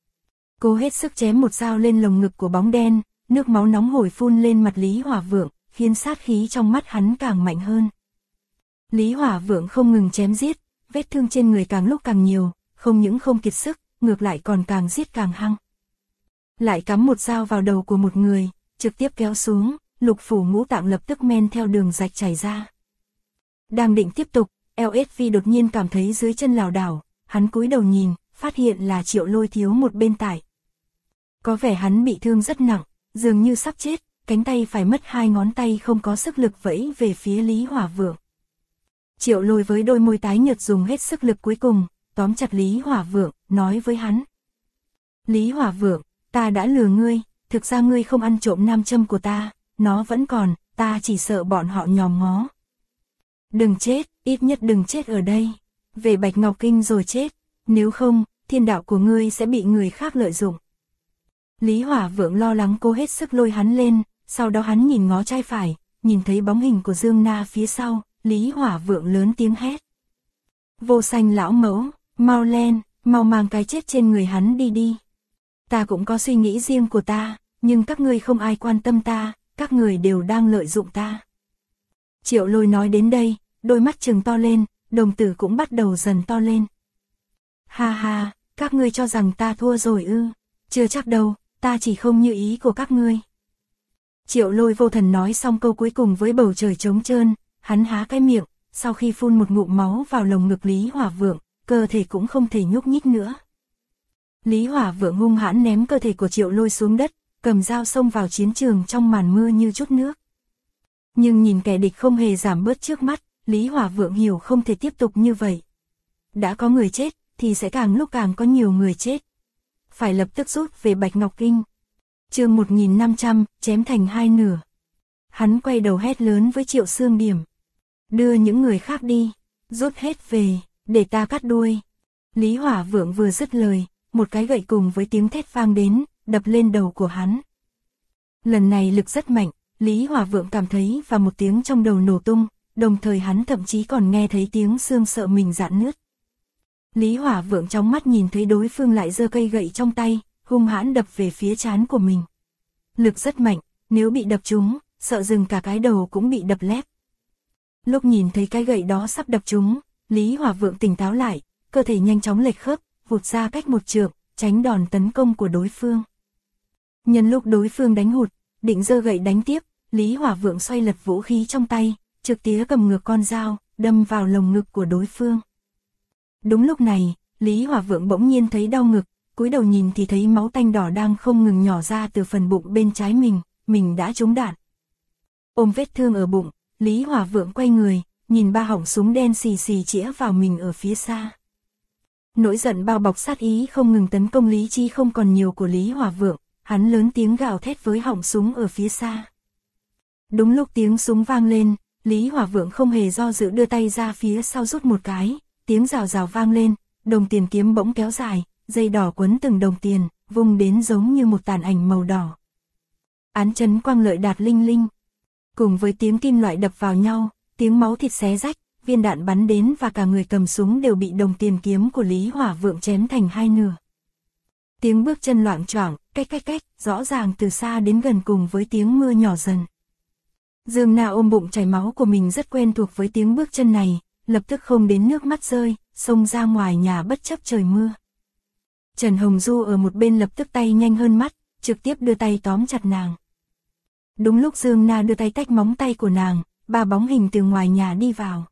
Cô hết sức chém một dao lên lồng ngực của bóng đen, nước máu nóng hổi phun lên mặt Lý Hỏa Vượng, khiến sát khí trong mắt hắn càng mạnh hơn. Lý Hỏa Vượng không ngừng chém giết, vết thương trên người càng lúc càng nhiều, không những không kiệt sức, ngược lại còn càng giết càng hăng. Lại cắm một dao vào đầu của một người, trực tiếp kéo xuống, lục phủ ngũ tạng lập tức men theo đường rạch chảy ra. Đang định tiếp tục, LSV đột nhiên cảm thấy dưới chân lảo đảo, hắn cúi đầu nhìn, phát hiện là Triệu Lôi thiếu một bên tai. Có vẻ hắn bị thương rất nặng, dường như sắp chết, cánh tay phải mất 2 ngón tay không có sức lực vẫy về phía Lý Hỏa Vượng. Triệu Lôi với đôi môi tái nhợt dùng hết sức lực cuối cùng, tóm chặt Lý Hỏa Vượng, nói với hắn. Lý Hỏa Vượng, ta đã lừa ngươi, thực ra ngươi không ăn trộm nam châm của ta, nó vẫn còn, ta chỉ sợ bọn họ nhòm ngó. Đừng chết, ít nhất đừng chết ở đây. Về Bạch Ngọc Kinh rồi chết, nếu không, thiên đạo của ngươi sẽ bị người khác lợi dụng. Lý Hỏa Vượng lo lắng cố hết sức lôi hắn lên, sau đó hắn nhìn ngó trái phải, nhìn thấy bóng hình của Dương Na phía sau, Lý Hỏa Vượng lớn tiếng hét. Vô Sanh lão mẫu, mau lên, mau mang cái chết trên người hắn đi đi. Ta cũng có suy nghĩ riêng của ta, nhưng các ngươi không ai quan tâm ta, các người đều đang lợi dụng ta. Triệu Lôi nói đến đây, đôi mắt trừng to lên, đồng tử cũng bắt đầu dần to lên. Ha ha, các ngươi cho rằng ta thua rồi ư? Chưa chắc đâu, ta chỉ không như ý của các ngươi. Triệu Lôi vô thần nói xong câu cuối cùng với bầu trời trống trơn, hắn há cái miệng, sau khi phun một ngụm máu vào lồng ngực Lý Hỏa Vượng, cơ thể cũng không thể nhúc nhích nữa. Lý Hỏa Vượng hung hãn ném cơ thể của Triệu Lôi xuống đất, cầm dao xông vào chiến trường trong màn mưa như chút nước. Nhưng nhìn kẻ địch không hề giảm bớt trước mắt, Lý Hỏa Vượng hiểu không thể tiếp tục như vậy. Đã có người chết, thì sẽ càng lúc càng có nhiều người chết. Phải lập tức rút về Bạch Ngọc Kinh. Chương 1500, chém thành hai nửa. Hắn quay đầu hét lớn với Triệu Xương Điểm. Đưa những người khác đi, rút hết về, để ta cắt đuôi. Lý Hỏa Vượng vừa dứt lời, một cái gậy cùng với tiếng thét vang đến, đập lên đầu của hắn. Lần này lực rất mạnh, Lý Hỏa Vượng cảm thấy và một tiếng trong đầu nổ tung, đồng thời hắn thậm chí còn nghe thấy tiếng xương sợ mình rạn nứt. Lý Hỏa Vượng trong mắt nhìn thấy đối phương lại giơ cây gậy trong tay, hung hãn đập về phía trán của mình. Lực rất mạnh, nếu bị đập trúng, sợ dừng cả cái đầu cũng bị đập lép. Lúc nhìn thấy cái gậy đó sắp đập trúng, Lý Hỏa Vượng tỉnh táo lại, cơ thể nhanh chóng lệch khớp, vụt ra cách một trượng, tránh đòn tấn công của đối phương. Nhân lúc đối phương đánh hụt, định giơ gậy đánh tiếp, Lý Hỏa Vượng xoay lật vũ khí trong tay, trực tiếp cầm ngược con dao, đâm vào lồng ngực của đối phương. Đúng lúc này, Lý Hỏa Vượng bỗng nhiên thấy đau ngực, cúi đầu nhìn thì thấy máu tanh đỏ đang không ngừng nhỏ ra từ phần bụng bên trái mình đã trúng đạn. Ôm vết thương ở bụng, Lý Hỏa Vượng quay người, nhìn ba họng súng đen xì xì chĩa vào mình ở phía xa. Nỗi giận bao bọc sát ý không ngừng tấn công lý trí không còn nhiều của Lý Hỏa Vượng, hắn lớn tiếng gào thét với họng súng ở phía xa. Đúng lúc tiếng súng vang lên, Lý Hỏa Vượng không hề do dự đưa tay ra phía sau rút một cái, tiếng rào rào vang lên, đồng tiền kiếm bỗng kéo dài, dây đỏ quấn từng đồng tiền, vung đến giống như một tàn ảnh màu đỏ. Án chấn quang lợi đạt linh linh. Cùng với tiếng kim loại đập vào nhau, tiếng máu thịt xé rách, viên đạn bắn đến và cả người cầm súng đều bị đồng tiền kiếm của Lý Hỏa Vượng chém thành hai nửa. Tiếng bước chân loạng choạng, cách, rõ ràng từ xa đến gần cùng với tiếng mưa nhỏ dần. Dương Na ôm bụng chảy máu của mình rất quen thuộc với tiếng bước chân này, lập tức không đến nước mắt rơi, xông ra ngoài nhà bất chấp trời mưa. Trần Hồng Du ở một bên lập tức tay nhanh hơn mắt, trực tiếp đưa tay tóm chặt nàng. Đúng lúc Dương Na đưa tay tách móng tay của nàng, ba bóng hình từ ngoài nhà đi vào.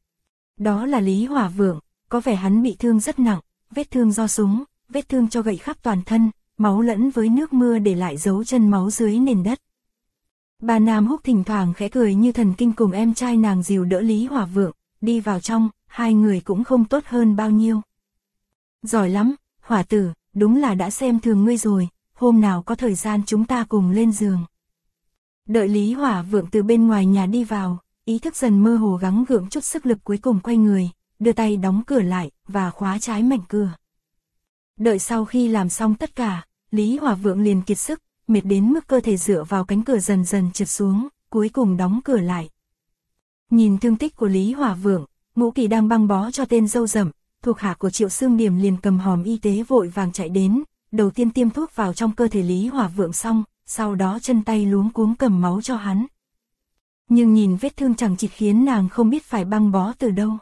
Đó là Lý Hỏa Vượng, có vẻ hắn bị thương rất nặng, vết thương do súng, vết thương cho gậy khắp toàn thân, máu lẫn với nước mưa để lại dấu chân máu dưới nền đất. Bà Nam Húc thỉnh thoảng khẽ cười như thần kinh cùng em trai nàng dìu đỡ Lý Hỏa Vượng, đi vào trong, hai người cũng không tốt hơn bao nhiêu. Giỏi lắm, Hỏa tử, đúng là đã xem thường ngươi rồi, hôm nào có thời gian chúng ta cùng lên giường. Đợi Lý Hỏa Vượng từ bên ngoài nhà đi vào, ý thức dần mơ hồ gắng gượng chút sức lực cuối cùng quay người, đưa tay đóng cửa lại, và khóa trái mảnh cửa. Đợi sau khi làm xong tất cả, Lý Hỏa Vượng liền kiệt sức, mệt đến mức cơ thể dựa vào cánh cửa dần dần trượt xuống, cuối cùng đóng cửa lại. Nhìn thương tích của Lý Hỏa Vượng, Ngũ Kỳ đang băng bó cho tên dâu rậm, thuộc hạ của Triệu Xương Điểm liền cầm hòm y tế vội vàng chạy đến, đầu tiên tiêm thuốc vào trong cơ thể Lý Hỏa Vượng xong, sau đó chân tay luống cuống cầm máu cho hắn. Nhưng nhìn vết thương chẳng chịt khiến nàng không biết phải băng bó từ đâu.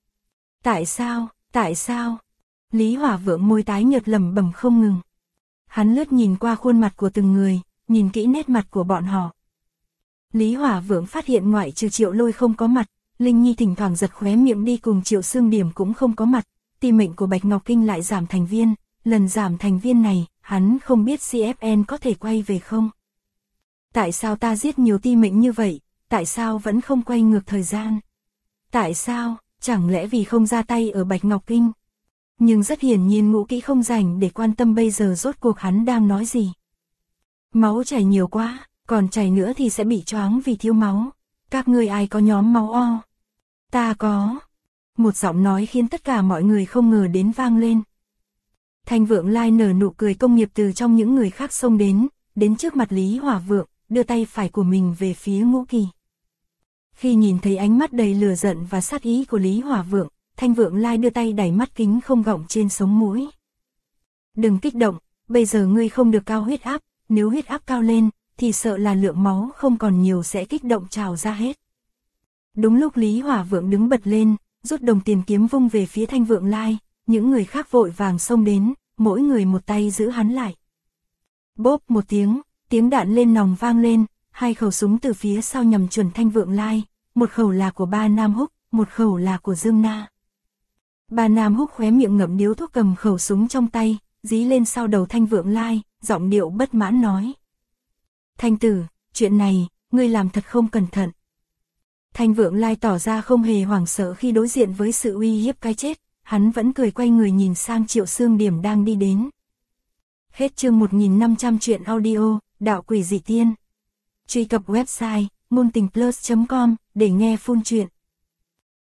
Tại sao? Lý Hỏa Vượng môi tái nhợt lẩm bẩm không ngừng. Hắn lướt nhìn qua khuôn mặt của từng người, nhìn kỹ nét mặt của bọn họ. Lý Hỏa Vượng phát hiện ngoại trừ Triệu Lôi không có mặt, Linh Nhi thỉnh thoảng giật khóe miệng đi cùng Triệu Xương Điểm cũng không có mặt, ti mệnh của Bạch Ngọc Kinh lại giảm thành viên, lần giảm thành viên này, hắn không biết CFN có thể quay về không. Tại sao ta giết nhiều ti mệnh như vậy, tại sao vẫn không quay ngược thời gian? Tại sao, chẳng lẽ vì không ra tay ở Bạch Ngọc Kinh? Nhưng rất hiển nhiên Ngũ Kỹ không rảnh để quan tâm bây giờ rốt cuộc hắn đang nói gì. Máu chảy nhiều quá, còn chảy nữa thì sẽ bị choáng vì thiếu máu. Các ngươi ai có nhóm máu O? Ta có. Một giọng nói khiến tất cả mọi người không ngờ đến vang lên. Thanh Vượng Lai nở nụ cười công nghiệp từ trong những người khác xông đến trước mặt Lý Hỏa Vượng, đưa tay phải của mình về phía Ngũ Kỳ. Khi nhìn thấy ánh mắt đầy lửa giận và sát ý của Lý Hỏa Vượng, Thanh Vượng Lai đưa tay đẩy mắt kính không gọng trên sống mũi. Đừng kích động, bây giờ ngươi không được cao huyết áp, nếu huyết áp cao lên, thì sợ là lượng máu không còn nhiều sẽ kích động trào ra hết. Đúng lúc Lý Hỏa Vượng đứng bật lên, rút đồng tiền kiếm vung về phía Thanh Vượng Lai, những người khác vội vàng xông đến, mỗi người một tay giữ hắn lại. Bốp một tiếng đạn lên nòng vang lên, hai khẩu súng từ phía sau nhằm chuẩn Thanh Vượng Lai, một khẩu là của Ba Nam Húc, một khẩu là của Dương Na. Ba Nam Húc khóe miệng ngậm điếu thuốc cầm khẩu súng trong tay, dí lên sau đầu Thanh Vượng Lai, giọng điệu bất mãn nói. Thanh tử, chuyện này, ngươi làm thật không cẩn thận. Thanh Vượng Lai tỏ ra không hề hoảng sợ khi đối diện với sự uy hiếp cái chết, hắn vẫn cười quay người nhìn sang Triệu Xương Điểm đang đi đến. Hết chương 1500 truyện audio, Đạo Quỷ Dị Tiên. Truy cập website, ngôn tình plus.com, để nghe full truyện.